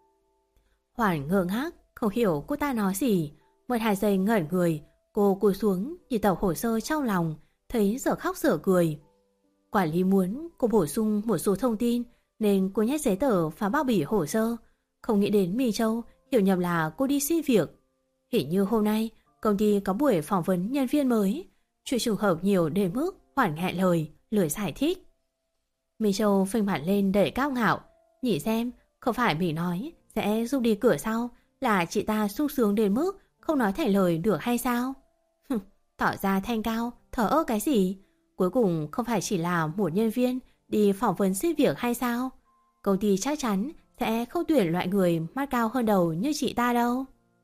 Hoàn ngơ ngác, không hiểu cô ta nói gì. Một hai giây ngẩn người, cô cúi xuống nhìn tập hồ sơ trong lòng, thấy dở khóc dở cười. Quản lý muốn cô bổ sung một số thông tin nên cô nhét giấy tờ và bao bì hồ sơ. Không nghĩ đến Minh Châu hiểu nhầm là cô đi xin việc. Hình như hôm nay công ty có buổi phỏng vấn nhân viên mới. Chuyện trường hợp nhiều đến mức Hoàn nghẹn lời, lười giải thích. Minh Châu phình mặt lên đầy cao ngạo. Nhỉ xem, không phải mình nói sẽ giúp đi cửa sau là chị ta sung sướng đến mức không nói thành lời được hay sao? Hừm, tỏ ra thanh cao, thở ơ cái gì? Cuối cùng không phải chỉ là một nhân viên đi phỏng vấn xin việc hay sao? Công ty chắc chắn sẽ không tuyển loại người mắt cao hơn đầu như chị ta đâu.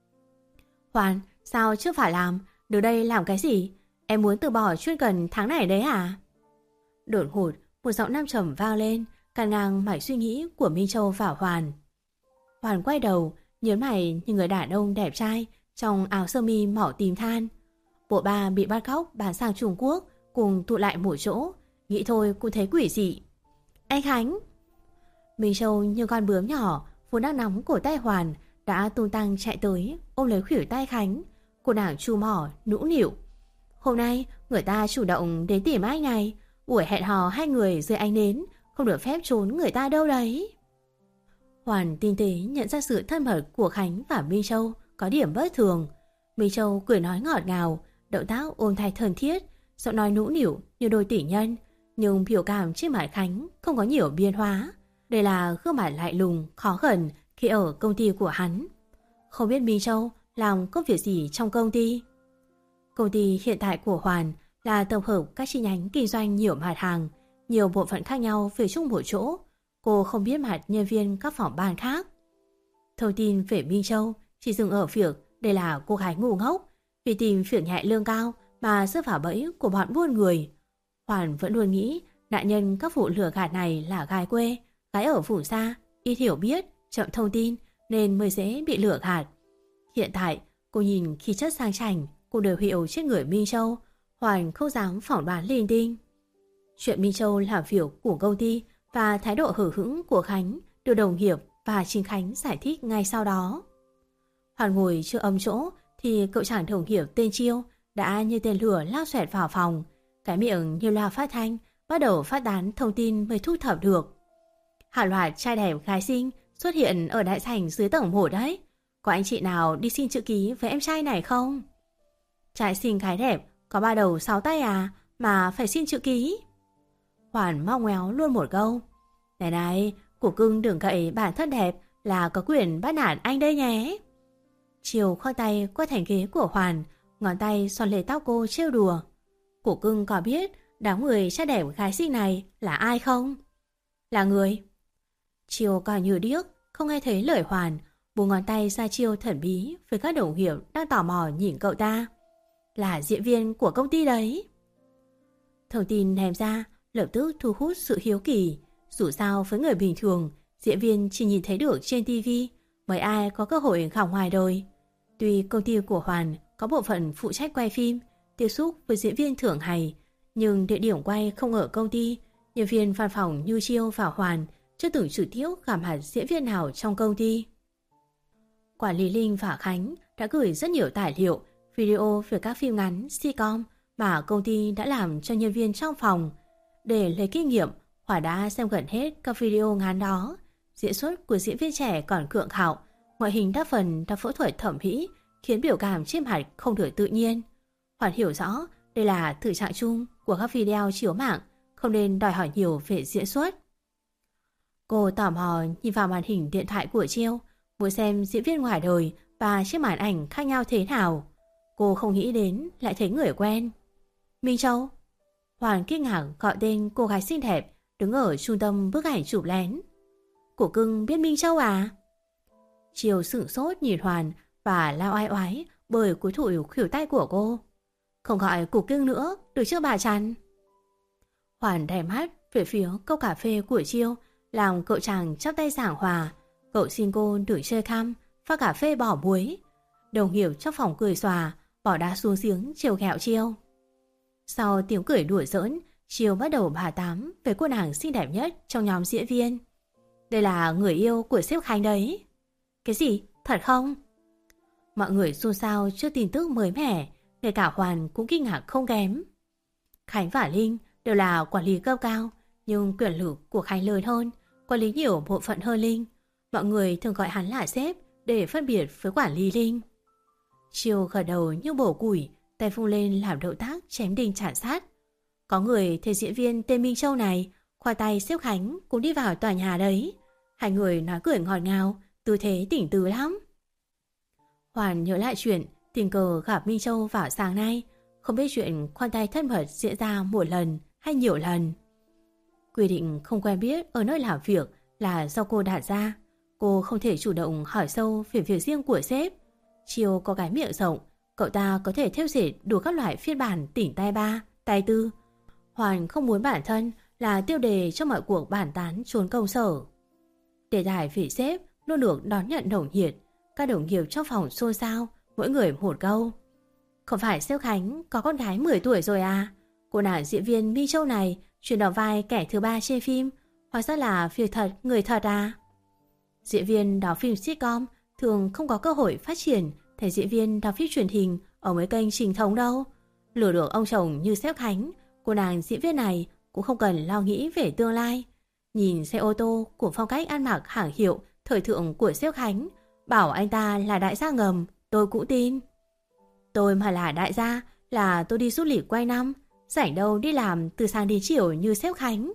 Hoàn, sao chưa phải làm? Đứng đây làm cái gì? Em muốn từ bỏ chuyên cần tháng này đấy à? Đột ngột, một giọng nam trầm vang lên, càn ngang mạch suy nghĩ của Minh Châu và Hoàn. Hoàn quay đầu, nhớn mày như người đàn ông đẹp trai trong áo sơ mi màu tím than. Bộ ba bị bắt cóc bán sang Trung Quốc, cùng tụ lại một chỗ, nghĩ thôi cũng thấy quỷ dị. Anh Khánh! Minh Châu như con bướm nhỏ, vốn đang nắm cổ tay Hoàn, đã tung tăng chạy tới, ôm lấy khuỷu tay Khánh. Cô nàng chu mỏ, nũng nịu. Hôm nay, người ta chủ động đến tìm anh này. Buổi hẹn hò hai người dưới ánh nến, không được phép trốn người ta đâu đấy. Hoàn tinh tế nhận ra sự thân mật của Khánh và Minh Châu có điểm bất thường. Minh Châu cười nói ngọt ngào, động tác ôm thay thân thiết, giọng nói nũng nịu như đôi tỷ nhân, nhưng biểu cảm trên mặt Khánh không có nhiều biến hóa. Đây là gương mặt lạnh lùng, khó gần khi ở công ty của hắn. Không biết Minh Châu làm công việc gì trong công ty. Công ty hiện tại của Hoàn là tổng hợp các chi nhánh kinh doanh nhiều mặt hàng, nhiều bộ phận khác nhau về chung một chỗ. Cô không biết mặt nhân viên các phòng ban khác. Thông tin về Minh Châu chỉ dừng ở việc đây là cô gái ngu ngốc, vì tìm việc nhẹ lương cao mà rơi vào bẫy của bọn buôn người. Hoàn vẫn luôn nghĩ nạn nhân các vụ lừa gạt này là gái quê, gái ở vùng xa, ít hiểu biết, chậm thông tin nên mới dễ bị lừa gạt. Hiện tại, cô nhìn khí chất sang chảnh, cô đều hiểu trên người Minh Châu, Hoàn không dám phỏng đoán linh tinh. Chuyện Minh Châu làm việc của công ty và thái độ hờ hững của Khánh được đồng nghiệp và chính Khánh giải thích ngay sau đó. Hoàn ngồi chưa âm chỗ thì cậu chàng đồng nghiệp tên Chiêu đã như tên lửa lao xoẹt vào phòng, cái miệng như loa phát thanh bắt đầu phát tán thông tin mới thu thập được. Hàng loạt trai đẹp gái xinh xuất hiện ở đại sảnh dưới tầng một đấy. Có anh chị nào đi xin chữ ký với em trai này không? Trai xinh gái đẹp có ba đầu sáu tay à mà phải xin chữ ký? Hoàn mong ngoéo luôn một câu. Này này, của cưng đừng cậy bản thân đẹp là có quyền bắt nạt anh đây nhé. Chiều khoai tay qua thành ghế của Hoàn, ngón tay xoắn lấy tóc cô trêu đùa. Của cưng có biết đám người trai đẹp gái xinh này là ai không? Là người. Chiều coi như điếc, không nghe thấy lời Hoàn, buông ngón tay ra chiêu thần bí với các đồng nghiệp đang tò mò nhìn cậu ta. Là diễn viên của công ty đấy. Thông tin ném ra lập tức thu hút sự hiếu kỳ. Dù sao với người bình thường, diễn viên chỉ nhìn thấy được trên tivi, mấy ai có cơ hội gặp ngoài đời. Tuy công ty của Hoàn có bộ phận phụ trách quay phim, tiếp xúc với diễn viên thường ngày, nhưng địa điểm quay không ở công ty. Nhân viên văn phòng như Chiêu và Hoàn chưa từng trực tiếp gặp mặt diễn viên nào trong công ty. Quản lý Linh và Khánh đã gửi rất nhiều tài liệu, video về các phim ngắn, sitcom mà công ty đã làm cho nhân viên trong phòng. Để lấy kinh nghiệm, Hòa đã xem gần hết các video ngắn đó. Diễn xuất của diễn viên trẻ còn cượng khạo, ngoại hình đa phần đã phẫu thuật thẩm mỹ, khiến biểu cảm trên mặt không được tự nhiên. Hòa hiểu rõ đây là thực trạng chung của các video chiếu mạng, không nên đòi hỏi nhiều về diễn xuất. Cô tò mò nhìn vào màn hình điện thoại của Chiêu, muốn xem diễn viên ngoài đời và chiếc màn ảnh khác nhau thế nào. Cô không nghĩ đến lại thấy người quen. Minh Châu. Hoàn kinh ngạc gọi tên cô gái xinh đẹp đứng ở trung tâm bức ảnh chụp lén. Của cưng biết Minh Châu à? Chiều sửng sốt nhìn Hoàn và lao oai oái bởi cúi thụi khuỷu tay của cô. Không gọi của cưng nữa, được chưa bà Trần? Hoàn đè mắt về phía cốc cà phê của Chiêu, làm cậu chàng chắp tay giảng hòa. Cậu xin cô đừng chơi khăm, pha cà phê bỏ muối. Đồng nghiệp trong phòng cười xòa, bỏ đá xuống giếng trêu ghẹo Chiêu. Sau tiếng cười đùa giỡn, Chiêu bắt đầu bà tám về cô nàng xinh đẹp nhất trong nhóm diễn viên. Đây là người yêu của sếp Khánh đấy. Cái gì? Thật không? Mọi người xôn xao trước tin tức mới mẻ, ngay cả Hoàn cũng kinh ngạc không kém. Khánh và Linh đều là quản lý cấp cao, nhưng quyền lực của Khánh lớn hơn, quản lý nhiều bộ phận hơn Linh. Mọi người thường gọi hắn là sếp để phân biệt với quản lý Linh. Chiêu gật đầu như bổ củi, tay vung lên làm động tác chém đinh chặt sát. Có người thấy diễn viên tên Minh Châu này, khoa tay xếp Khánh cũng đi vào tòa nhà đấy. Hai người nói cười ngọt ngào, tư thế tỉnh tứ lắm. Hoàn nhớ lại chuyện tình cờ gặp Minh Châu vào sáng nay, không biết chuyện khoan tay thân mật diễn ra một lần hay nhiều lần. Quy định không quen biết ở nơi làm việc là do cô đặt ra. Cô không thể chủ động hỏi sâu về việc riêng của sếp. Chiều có cái miệng rộng, cậu ta có thể thêu dệt đủ các loại phiên bản tỉnh tay ba, tay tư. Hoàn không muốn bản thân là tiêu đề cho mọi cuộc bàn tán trốn công sở. Đề tài về sếp luôn được đón nhận nồng nhiệt. Các đồng nghiệp trong phòng xôn xao, mỗi người một câu. Không phải sếp Khánh có con gái mười tuổi rồi à? Cô nàng diễn viên Minh Châu này chuyển đóng vai kẻ thứ ba trên phim, hóa ra là việc thật người thật à? Diễn viên đóng phim sitcom thường không có cơ hội phát triển thành diễn viên đóng phim truyền hình ở mấy kênh chính thống đâu. Lừa được ông chồng như sếp Khánh, cô nàng diễn viên này cũng không cần lo nghĩ về tương lai. Nhìn xe ô tô của phong cách ăn mặc hàng hiệu thời thượng của sếp Khánh, bảo anh ta là đại gia ngầm, tôi cũng tin. Tôi mà là đại gia là tôi đi du lịch quay năm, rảnh đâu đi làm từ sáng đến chiều như sếp Khánh.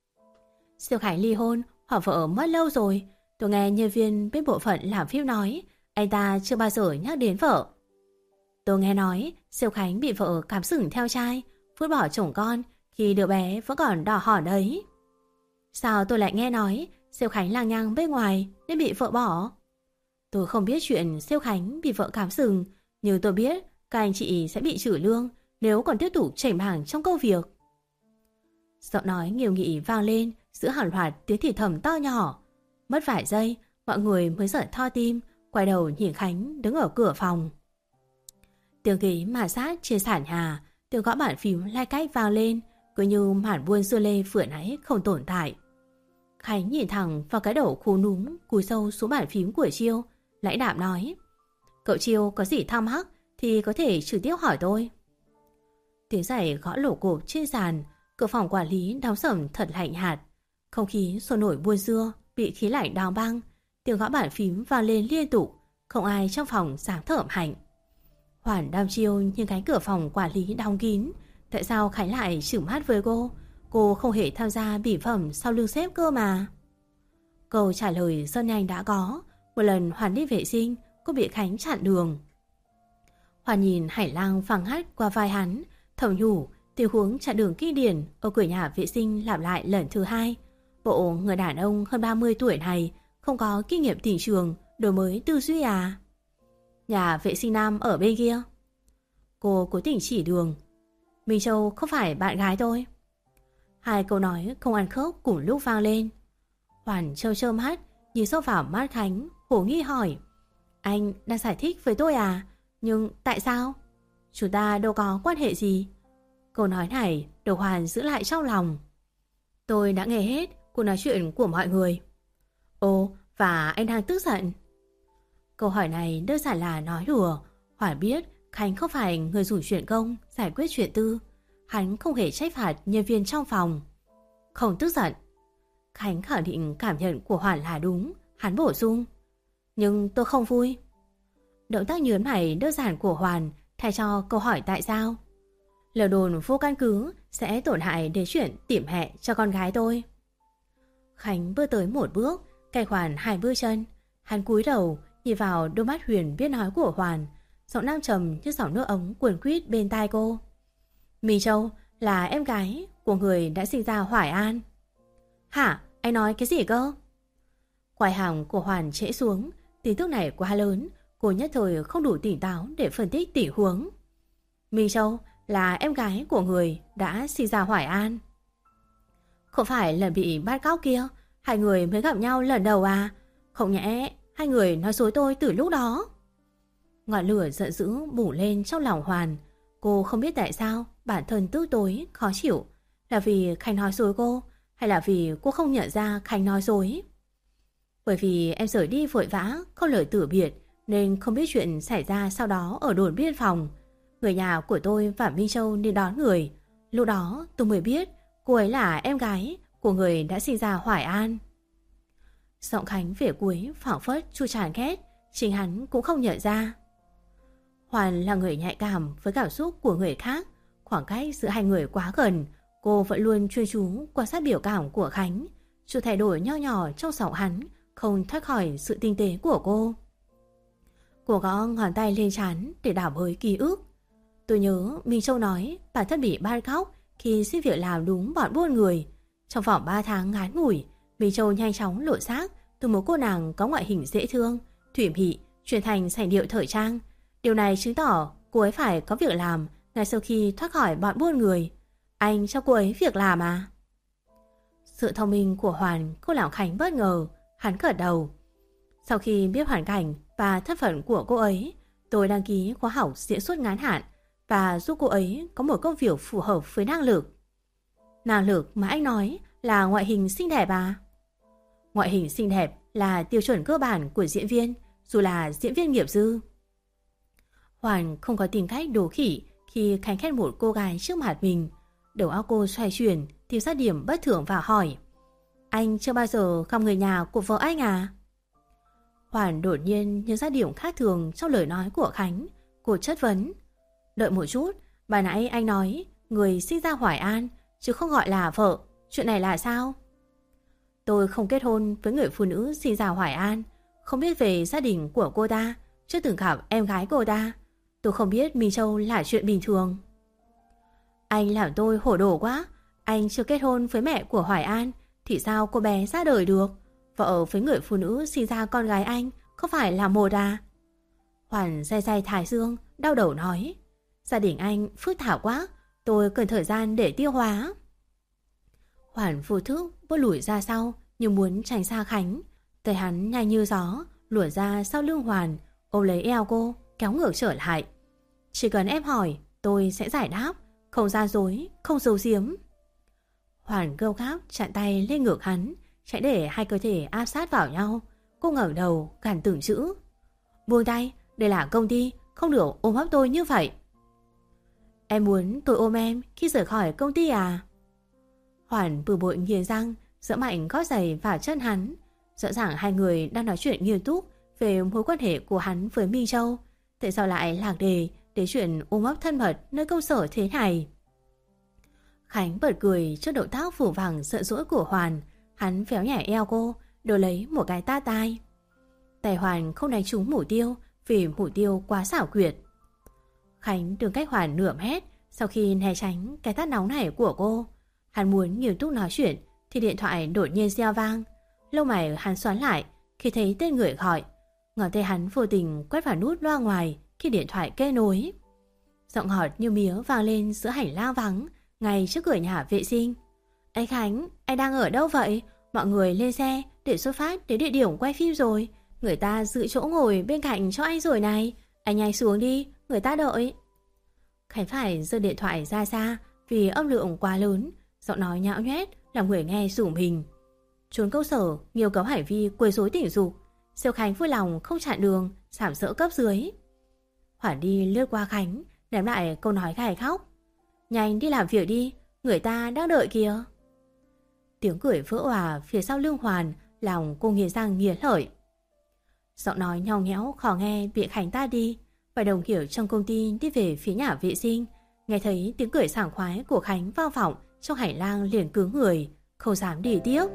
Sếp Khánh ly hôn, họ vợ mất lâu rồi. Tôi nghe nhân viên bên bộ phận làm phim nói, anh ta chưa bao giờ nhắc đến vợ. Tôi nghe nói sếp Khánh bị vợ cắm sừng theo trai, vứt bỏ chồng con khi đứa bé vẫn còn đỏ hòn đấy. Sao tôi lại nghe nói sếp Khánh lằng nhằng bên ngoài nên bị vợ bỏ? Tôi không biết chuyện sếp Khánh bị vợ cắm sừng, nhưng tôi biết các anh chị sẽ bị trừ lương nếu còn tiếp tục chảnh mảng trong công việc. Giọng nói nghiêm nghị vang lên giữa hàng loạt tiếng thì thầm to nhỏ. Mất vài giây, mọi người mới giận thao tim, quay đầu nhìn Khánh đứng ở cửa phòng. Tiếng ghế mà sát trên sàn nhà, tiếng gõ bàn phím lai cách vang lên, cứ như màn buôn dưa lê vừa nãy không tồn tại. Khánh nhìn thẳng vào cái đầu khú núm cúi sâu xuống bàn phím của Chiêu, lãnh đạm nói: Cậu Chiêu có gì thắc mắc thì có thể trực tiếp hỏi tôi. Tiếng giày gõ lổ cộp trên sàn, cửa phòng quản lý đóng sầm thật lạnh nhạt. Không khí sôi nổi buôn dưa bị khí lạnh đóng băng, tiếng gõ bàn phím vang lên liên tục, không ai trong phòng dám thở mạnh. Hoàn đăm chiêu nhìn cánh cửa phòng quản lý đóng kín. Tại sao Khánh lại trừng mắt với cô? Cô không hề tham gia bỉ phẩm sau lưng sếp cơ mà. Câu trả lời rất nhanh đã có. Một lần Hoàn đi vệ sinh, cô bị Khánh chặn đường. Hoàn nhìn Hải Lang phăng hắt qua vai hắn, thầm nhủ tình huống chặn đường kinh điển ở cửa nhà vệ sinh lặp lại lần thứ hai. Bộ người đàn ông hơn ba mươi tuổi này không có kinh nghiệm thị trường, đổi mới tư duy à? Nhà vệ sinh nam ở bên kia. Cô cố tình chỉ đường. Minh Châu không phải bạn gái tôi. Hai câu nói không ăn khớp cùng lúc vang lên. Hoàn trơ trơ mắt nhìn sâu vào mắt Khánh, hồ nghi hỏi: Anh đang giải thích với tôi à? Nhưng tại sao? Chúng ta đâu có quan hệ gì. Câu nói này được Hoàn giữ lại trong lòng. Tôi đã nghe hết cuộc nói chuyện của mọi người. Ồ, và anh đang tức giận? Câu hỏi này đơn giản là nói đùa. Hoàn biết Khánh không phải người rủ chuyện công giải quyết chuyện tư. Hắn không hề trách phạt nhân viên trong phòng. Không tức giận. Khánh khẳng định cảm nhận của Hoàn là đúng. Hắn bổ sung: Nhưng tôi không vui. Động tác nhớn mày đơn giản của Hoàn thay cho câu hỏi tại sao. Lời đồn vô căn cứ sẽ tổn hại đến chuyện tìm hẹ cho con gái tôi. Khánh bước tới một bước, cách Hoàn hai bước chân. Hắn cúi đầu nhìn vào đôi mắt huyền biết nói của Hoàn, giọng nam trầm như giọng nước ống cuồn quýt bên tai cô. Minh Châu là em gái của người đã sinh ra Hoài An. Hả? Anh nói cái gì cơ? Quai hàm của Hoàn trễ xuống. Tin tức này quá lớn, cô nhất thời không đủ tỉnh táo để phân tích tỉ huống. Minh Châu là em gái của người đã sinh ra Hoài An. Không phải lần bị bắt cóc kia, hai người mới gặp nhau lần đầu à? Không nhẽ hai người nói dối tôi từ lúc đó? Ngọn lửa giận dữ bùng lên trong lòng Hoàn. Cô không biết tại sao bản thân tức tối, khó chịu. Là vì Khánh nói dối cô, hay là vì cô không nhận ra Khánh nói dối? Bởi vì em rời đi vội vã, không lời từ biệt, nên không biết chuyện xảy ra sau đó ở đồn biên phòng. Người nhà của tôi và Minh Châu đi đón người. Lúc đó tôi mới biết cô ấy là em gái của người đã sinh ra Hoài An. Giọng Khánh về cuối phảng phất chua chàn ghét, chính hắn cũng không nhận ra. Hoàn là người nhạy cảm với cảm xúc của người khác. Khoảng cách giữa hai người quá gần, cô vẫn luôn chuyên chú quan sát biểu cảm của Khánh. Sự thay đổi nho nhỏ trong giọng hắn không thoát khỏi sự tinh tế của cô. Cô gõ ngón tay lên trán để đảo với ký ức. Tôi nhớ Minh Châu nói bản thân bị bắt cóc khi xin việc làm đúng bọn buôn người. Trong vòng ba tháng ngắn ngủi, Minh Châu nhanh chóng lột xác từ một cô nàng có ngoại hình dễ thương, thủy mị chuyển thành sành điệu thời trang. Điều này chứng tỏ cô ấy phải có việc làm ngay sau khi thoát khỏi bọn buôn người. Anh cho cô ấy việc làm à? Sự thông minh của Hoàn cô làm Khánh bất ngờ. Hắn gật đầu. Sau khi biết hoàn cảnh và thân phận của cô ấy, tôi đăng ký khóa học diễn xuất ngắn hạn và giúp cô ấy có một công việc phù hợp với năng lực. Năng lực mà anh nói là ngoại hình xinh đẹp à? Ngoại hình xinh đẹp là tiêu chuẩn cơ bản của diễn viên, dù là diễn viên nghiệp dư. Hoàn không có tìm cách đố khỉ khi Khánh khen một cô gái trước mặt mình. Đầu óc cô xoay chuyển, tìm ra điểm bất thường và hỏi: Anh chưa bao giờ gặp người nhà của vợ anh à? Hoàn đột nhiên nhận ra điểm khác thường trong lời nói của Khánh. Cô chất vấn: Đợi một chút, bà nãy anh nói người sinh ra Hoài An chứ không gọi là vợ. Chuyện này là sao? Tôi không kết hôn với người phụ nữ sinh ra Hoài An, không biết về gia đình của cô ta, chưa từng gặp em gái cô ta. Tôi không biết Minh Châu là chuyện bình thường. Anh làm tôi hổ đồ quá. Anh chưa kết hôn với mẹ của Hoài An thì sao cô bé ra đời được? Vợ với người phụ nữ sinh ra con gái anh không phải là một à? Hoàn day day thái dương, đau đầu nói: Gia đình anh phức tạp quá, tôi cần thời gian để tiêu hóa. Hoàn vô thức bước lùi ra sau như muốn tránh xa Khánh. Tay hắn nhanh như gió luồn ra sau lưng Hoàn, ôm lấy eo cô kéo ngược trở lại. Chỉ cần em hỏi tôi sẽ giải đáp, không gian dối, không giấu giếm. Hoàn gâu gáp chặn tay lên ngực hắn, chạy để hai cơ thể áp sát vào nhau. Cô ngẩng đầu gằn từng chữ: Buông tay, đây là công ty, không được ôm ấp tôi như vậy. Em muốn tôi ôm em khi rời khỏi công ty à? Hoàn bừa bội nghiến răng, giẫm mạnh gót giày vào chân hắn. Rõ ràng hai người đang nói chuyện nghiêm túc về mối quan hệ của hắn với Minh Châu, tại sao lại lạc đề đến chuyện ôm ấp thân mật nơi công sở thế này? Khánh bật cười trước động tác phủ vàng sợ dỗi của Hoàn. Hắn véo nhảy eo cô, đổi lấy một cái tát tai. Tài Hoàn không đánh trúng mục tiêu vì mục tiêu quá xảo quyệt. Khánh đứng cách Hoàn nửa mét. Sau khi né tránh cái tát nóng này của cô, hắn muốn nghiêm túc nói chuyện thì điện thoại đột nhiên reo vang. Lông mày hắn xoắn lại khi thấy tên người gọi. Ngón tay hắn vô tình quét vào nút loa ngoài khi điện thoại kết nối. Giọng ngọt như mía vang lên giữa hành lang vắng ngay trước cửa nhà vệ sinh. Anh Khánh, anh đang ở đâu vậy? Mọi người lên xe để xuất phát đến địa điểm quay phim rồi. Người ta giữ chỗ ngồi bên cạnh cho anh rồi này. Anh nhanh xuống đi, người ta đợi. Khánh phải giơ điện thoại ra xa vì âm lượng quá lớn. Giọng nói nhão nhoét làm người nghe rủng mình. Trốn công sở, nhiều cấu hành vi quấy rối tình dục. Siêu Khánh vui lòng không chặn đường, sàm sỡ cấp dưới. Hoàn đi lướt qua Khánh, ném lại câu nói gài khóc: Nhanh đi làm việc đi, người ta đang đợi kìa. Tiếng cười vỡ òa phía sau lưng Hoàn, lòng cô nghiến răng nghiến lợi. Giọng nói nhàu nhẽo khó nghe bị Khánh ta đi, và đồng hiểu trong công ty đi về phía nhà vệ sinh. Nghe thấy tiếng cười sảng khoái của Khánh vang vọng trong hành lang liền cứng người, không dám đi tiếp.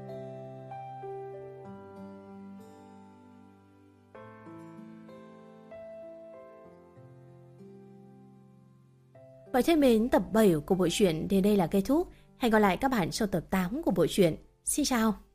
Và thân mến, tập bảy của bộ truyện đến đây là kết thúc. Hẹn gặp lại các bạn trong tập tám của bộ truyện. Xin chào!